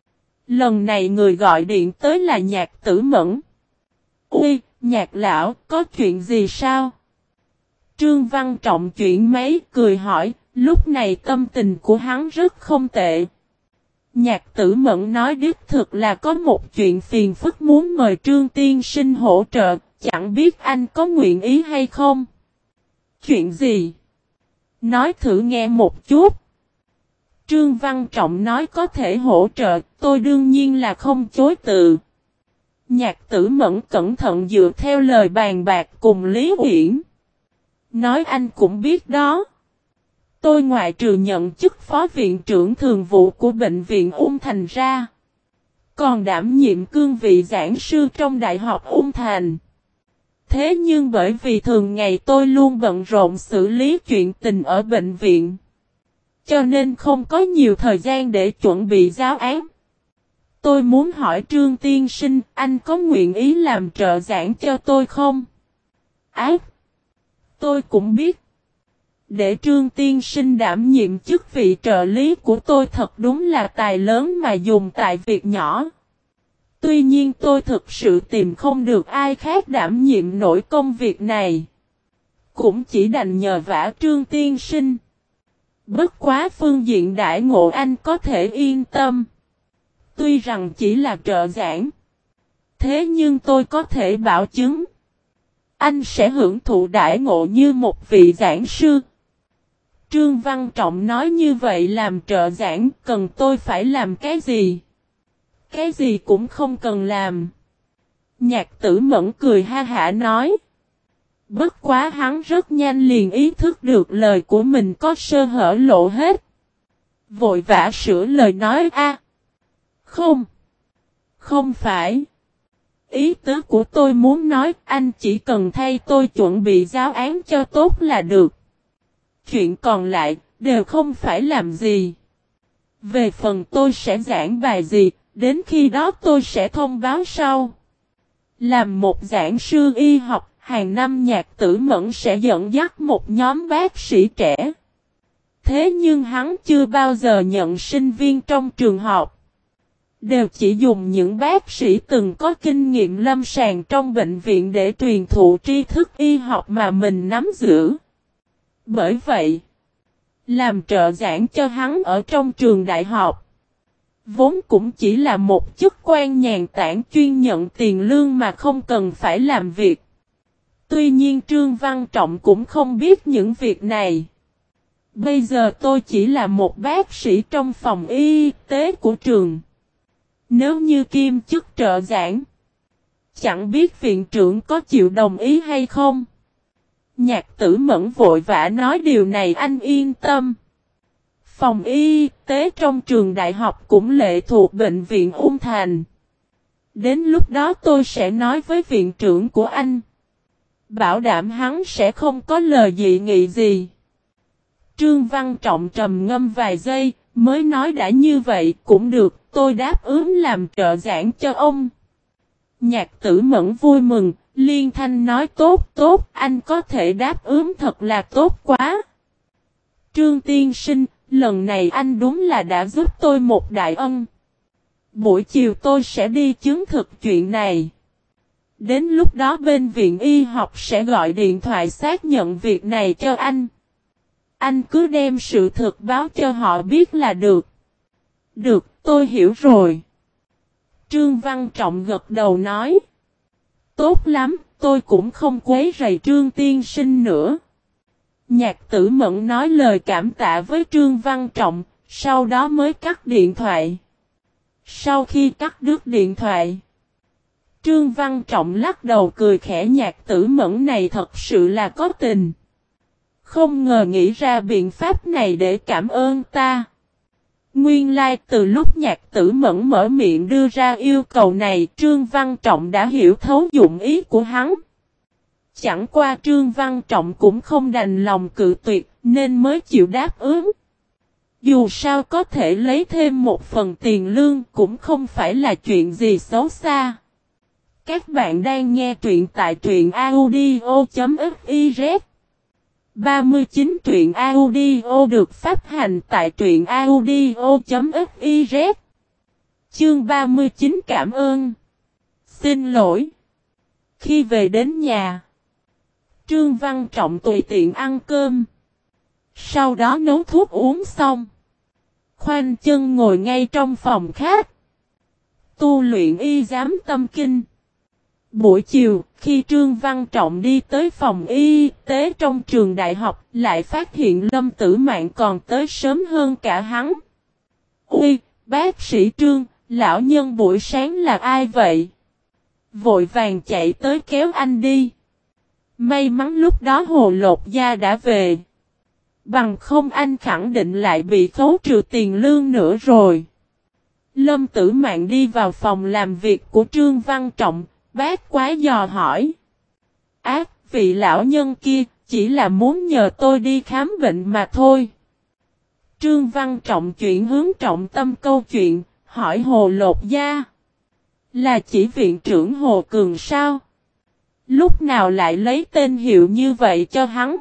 Lần này người gọi điện tới là Nhạc Tử Mẫn. Ui, Nhạc lão, có chuyện gì sao? Trương Văn Trọng chuyển máy, cười hỏi, lúc này tâm tình của hắn rất không tệ. Nhạc Tử Mẫn nói đích thực là có một chuyện phiền phức muốn mời Trương tiên sinh hỗ trợ, chẳng biết anh có nguyện ý hay không? Chuyện gì? Nói thử nghe một chút. Trương Văn Trọng nói có thể hỗ trợ, tôi đương nhiên là không chối từ. Nhạc Tử Mẫn cẩn thận dựa theo lời bàn bạc cùng Lý Uyển. Nói anh cũng biết đó. Tôi ngoại trừ nhận chức phó viện trưởng thường vụ của bệnh viện Ung Thành ra. Còn đảm nhiệm cương vị giảng sư trong Đại học Ung Thành. Thế nhưng bởi vì thường ngày tôi luôn bận rộn xử lý chuyện tình ở bệnh viện. Cho nên không có nhiều thời gian để chuẩn bị giáo án. Tôi muốn hỏi Trương tiên sinh, anh có nguyện ý làm trợ giảng cho tôi không? Ác! Tôi cũng biết. Để Trương tiên sinh đảm nhiệm chức vị trợ lý của tôi thật đúng là tài lớn mà dùng tại việc nhỏ. Tuy nhiên tôi thực sự tìm không được ai khác đảm nhiệm nổi công việc này. Cũng chỉ đành nhờ vả Trương tiên sinh. Bất quá phương diện đãi ngộ anh có thể yên tâm. Tuy rằng chỉ là trợ giảng. Thế nhưng tôi có thể bảo chứng. Anh sẽ hưởng thụ đãi ngộ như một vị giảng sư. Trương Văn Trọng nói như vậy làm trợ giảng cần tôi phải làm cái gì? Cái gì cũng không cần làm. Nhạc Tử Mẫn cười ha hả nói. Bất quá hắn rất nhanh liền ý thức được lời của mình có sơ hở lộ hết. Vội vã sửa lời nói a. Không. Không phải. Ý tứ của tôi muốn nói anh chỉ cần thay tôi chuẩn bị giáo án cho tốt là được. Chuyện còn lại đều không phải làm gì. Về phần tôi sẽ giảng bài gì, đến khi đó tôi sẽ thông báo sau. Làm một giảng sư y học, hàng năm Nhạc Tử Mẫn sẽ dẫn dắt một nhóm bác sĩ trẻ. Thế nhưng hắn chưa bao giờ nhận sinh viên trong trường học. Đều chỉ dùng những bác sĩ từng có kinh nghiệm lâm sàng trong bệnh viện để truyền thụ tri thức y học mà mình nắm giữ. Bởi vậy, làm trợ giảng cho hắn ở trong trường đại học, vốn cũng chỉ là một chức quan nhàn tản chuyên nhận tiền lương mà không cần phải làm việc. Tuy nhiên Trương Văn Trọng cũng không biết những việc này. Bây giờ tôi chỉ là một bác sĩ trong phòng y tế của trường. Nếu như kiêm chức trợ giảng, chẳng biết viện trưởng có chịu đồng ý hay không. Nhạc Tử Mẫn vội vã nói điều này anh yên tâm. Phòng y tế trong trường đại học cũng lệ thuộc bệnh viện Ung Thành. Đến lúc đó tôi sẽ nói với viện trưởng của anh. Bảo đảm hắn sẽ không có lời dị nghị gì. Trương Văn Trọng trầm ngâm vài giây, mới nói đã như vậy cũng được, tôi đáp ứng làm trợ giảng cho ông. Nhạc Tử Mẫn vui mừng, liên thanh nói tốt tốt, anh có thể đáp ứng thật là tốt quá. Trương tiên sinh, lần này anh đúng là đã giúp tôi một đại ân. Buổi chiều tôi sẽ đi chứng thực chuyện này. Đến lúc đó bên viện y học sẽ gọi điện thoại xác nhận việc này cho anh. Anh cứ đem sự thực báo cho họ biết là được. Được, tôi hiểu rồi. Trương Văn Trọng gật đầu nói. Tốt lắm, tôi cũng không quấy rầy Trương tiên sinh nữa. Nhạc Tử Mẫn nói lời cảm tạ với Trương Văn Trọng, sau đó mới cắt điện thoại. Sau khi cắt đứt điện thoại, Trương Văn Trọng lắc đầu cười khẽ, Nhạc Tử Mẫn này thật sự là có tình. Không ngờ nghĩ ra biện pháp này để cảm ơn ta. Nguyên lai like, từ lúc Nhạc Tử Mẫn mở miệng đưa ra yêu cầu này, Trương Văn Trọng đã hiểu thấu dụng ý của hắn. Chẳng qua Trương Văn Trọng cũng không đành lòng cự tuyệt, nên mới chịu đáp ứng. Dù sao có thể lấy thêm một phần tiền lương cũng không phải là chuyện gì xấu xa. Các bạn đang nghe truyện tại truyện audio chấm fiz. ba mươi chín truyện audio được phát hành tại truyện audio chấm fiz. Chương ba mươi chín cảm ơn. Xin lỗi. Khi về đến nhà, Trương Văn Trọng tùy tiện ăn cơm. Sau đó nấu thuốc uống xong, khoanh chân ngồi ngay trong phòng khách, tu luyện y giám tâm kinh. Buổi chiều, khi Trương Văn Trọng đi tới phòng y tế trong trường đại học, lại phát hiện Lâm Tử Mạn còn tới sớm hơn cả hắn. Ui, bác sĩ Trương, lão nhân buổi sáng là ai vậy? Vội vàng chạy tới kéo anh đi. May mắn lúc đó Hồ Lột Gia đã về. Bằng không anh khẳng định lại bị khấu trừ tiền lương nữa rồi. Lâm Tử Mạn đi vào phòng làm việc của Trương Văn Trọng, bác quái dò hỏi. Ác, vị lão nhân kia, chỉ là muốn nhờ tôi đi khám bệnh mà thôi. Trương Văn Trọng chuyển hướng trọng tâm câu chuyện, hỏi Hồ Lột Gia. Là chỉ viện trưởng Hồ Cường sao? Lúc nào lại lấy tên hiệu như vậy cho hắn?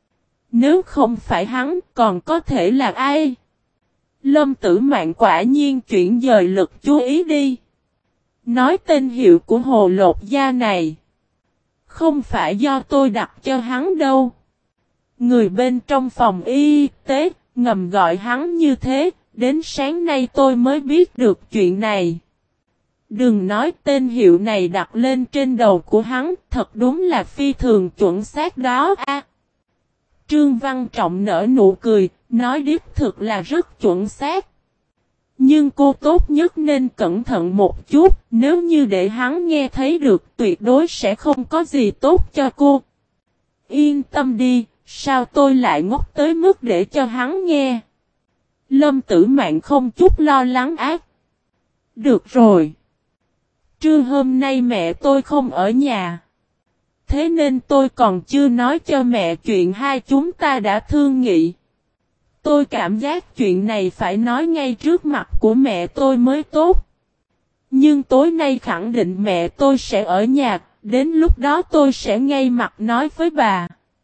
Nếu không phải hắn, còn có thể là ai? Lâm Tử Mạn quả nhiên chuyển dời lực chú ý đi. Nói tên hiệu của Hồ Lột Gia này, không phải do tôi đặt cho hắn đâu. Người bên trong phòng y tế ngầm gọi hắn như thế, đến sáng nay tôi mới biết được chuyện này. Đừng nói tên hiệu này đặt lên trên đầu của hắn, thật đúng là phi thường chuẩn xác đó a. À, Trương Văn Trọng nở nụ cười, nói đích thực là rất chuẩn xác. Nhưng cô tốt nhất nên cẩn thận một chút, nếu như để hắn nghe thấy được tuyệt đối sẽ không có gì tốt cho cô. Yên tâm đi, sao tôi lại ngốc tới mức để cho hắn nghe? Lâm Tử Mạn không chút lo lắng ác. Được rồi. Trưa hôm nay mẹ tôi không ở nhà. Thế nên tôi còn chưa nói cho mẹ chuyện hai chúng ta đã thương nghị. Tôi cảm giác chuyện này phải nói ngay trước mặt của mẹ tôi mới tốt. Nhưng tối nay khẳng định mẹ tôi sẽ ở nhà, đến lúc đó tôi sẽ ngay mặt nói với bà.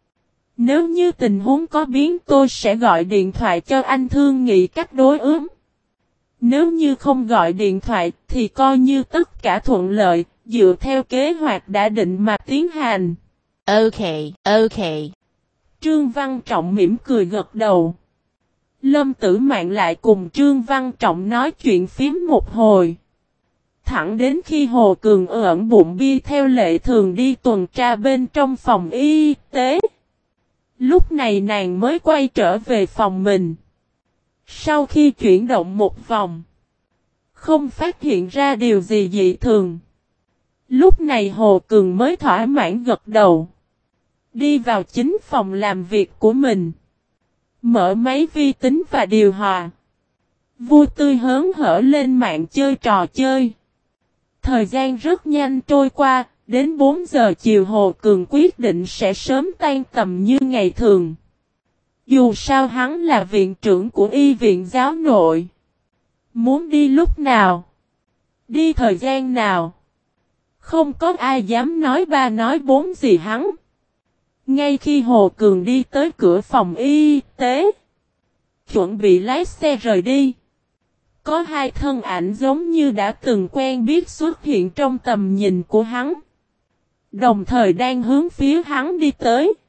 Nếu như tình huống có biến tôi sẽ gọi điện thoại cho anh thương nghị cách đối ứng. Nếu như không gọi điện thoại thì coi như tất cả thuận lợi, dựa theo kế hoạch đã định mà tiến hành. Ok, ok. Trương Văn Trọng mỉm cười gật đầu. Lâm Tử Mạn lại cùng Trương Văn Trọng nói chuyện phím một hồi. Thẳng đến khi Hồ Cường ẩn bụng bia theo lệ thường đi tuần tra bên trong phòng y tế. Lúc này nàng mới quay trở về phòng mình. Sau khi chuyển động một vòng, không phát hiện ra điều gì dị thường. Lúc này Hồ Cường mới thỏa mãn gật đầu. Đi vào chính phòng làm việc của mình. Mở máy vi tính và điều hòa. Vui tươi hớn hở lên mạng chơi trò chơi. Thời gian rất nhanh trôi qua, đến bốn giờ chiều Hồ Cường quyết định sẽ sớm tan tầm như ngày thường. Dù sao hắn là viện trưởng của y viện giáo nội. Muốn đi lúc nào? Đi thời gian nào? Không có ai dám nói ba nói bốn gì hắn. Ngay khi Hồ Cường đi tới cửa phòng y tế, chuẩn bị lái xe rời đi, có hai thân ảnh giống như đã từng quen biết xuất hiện trong tầm nhìn của hắn. Đồng thời đang hướng phía hắn đi tới.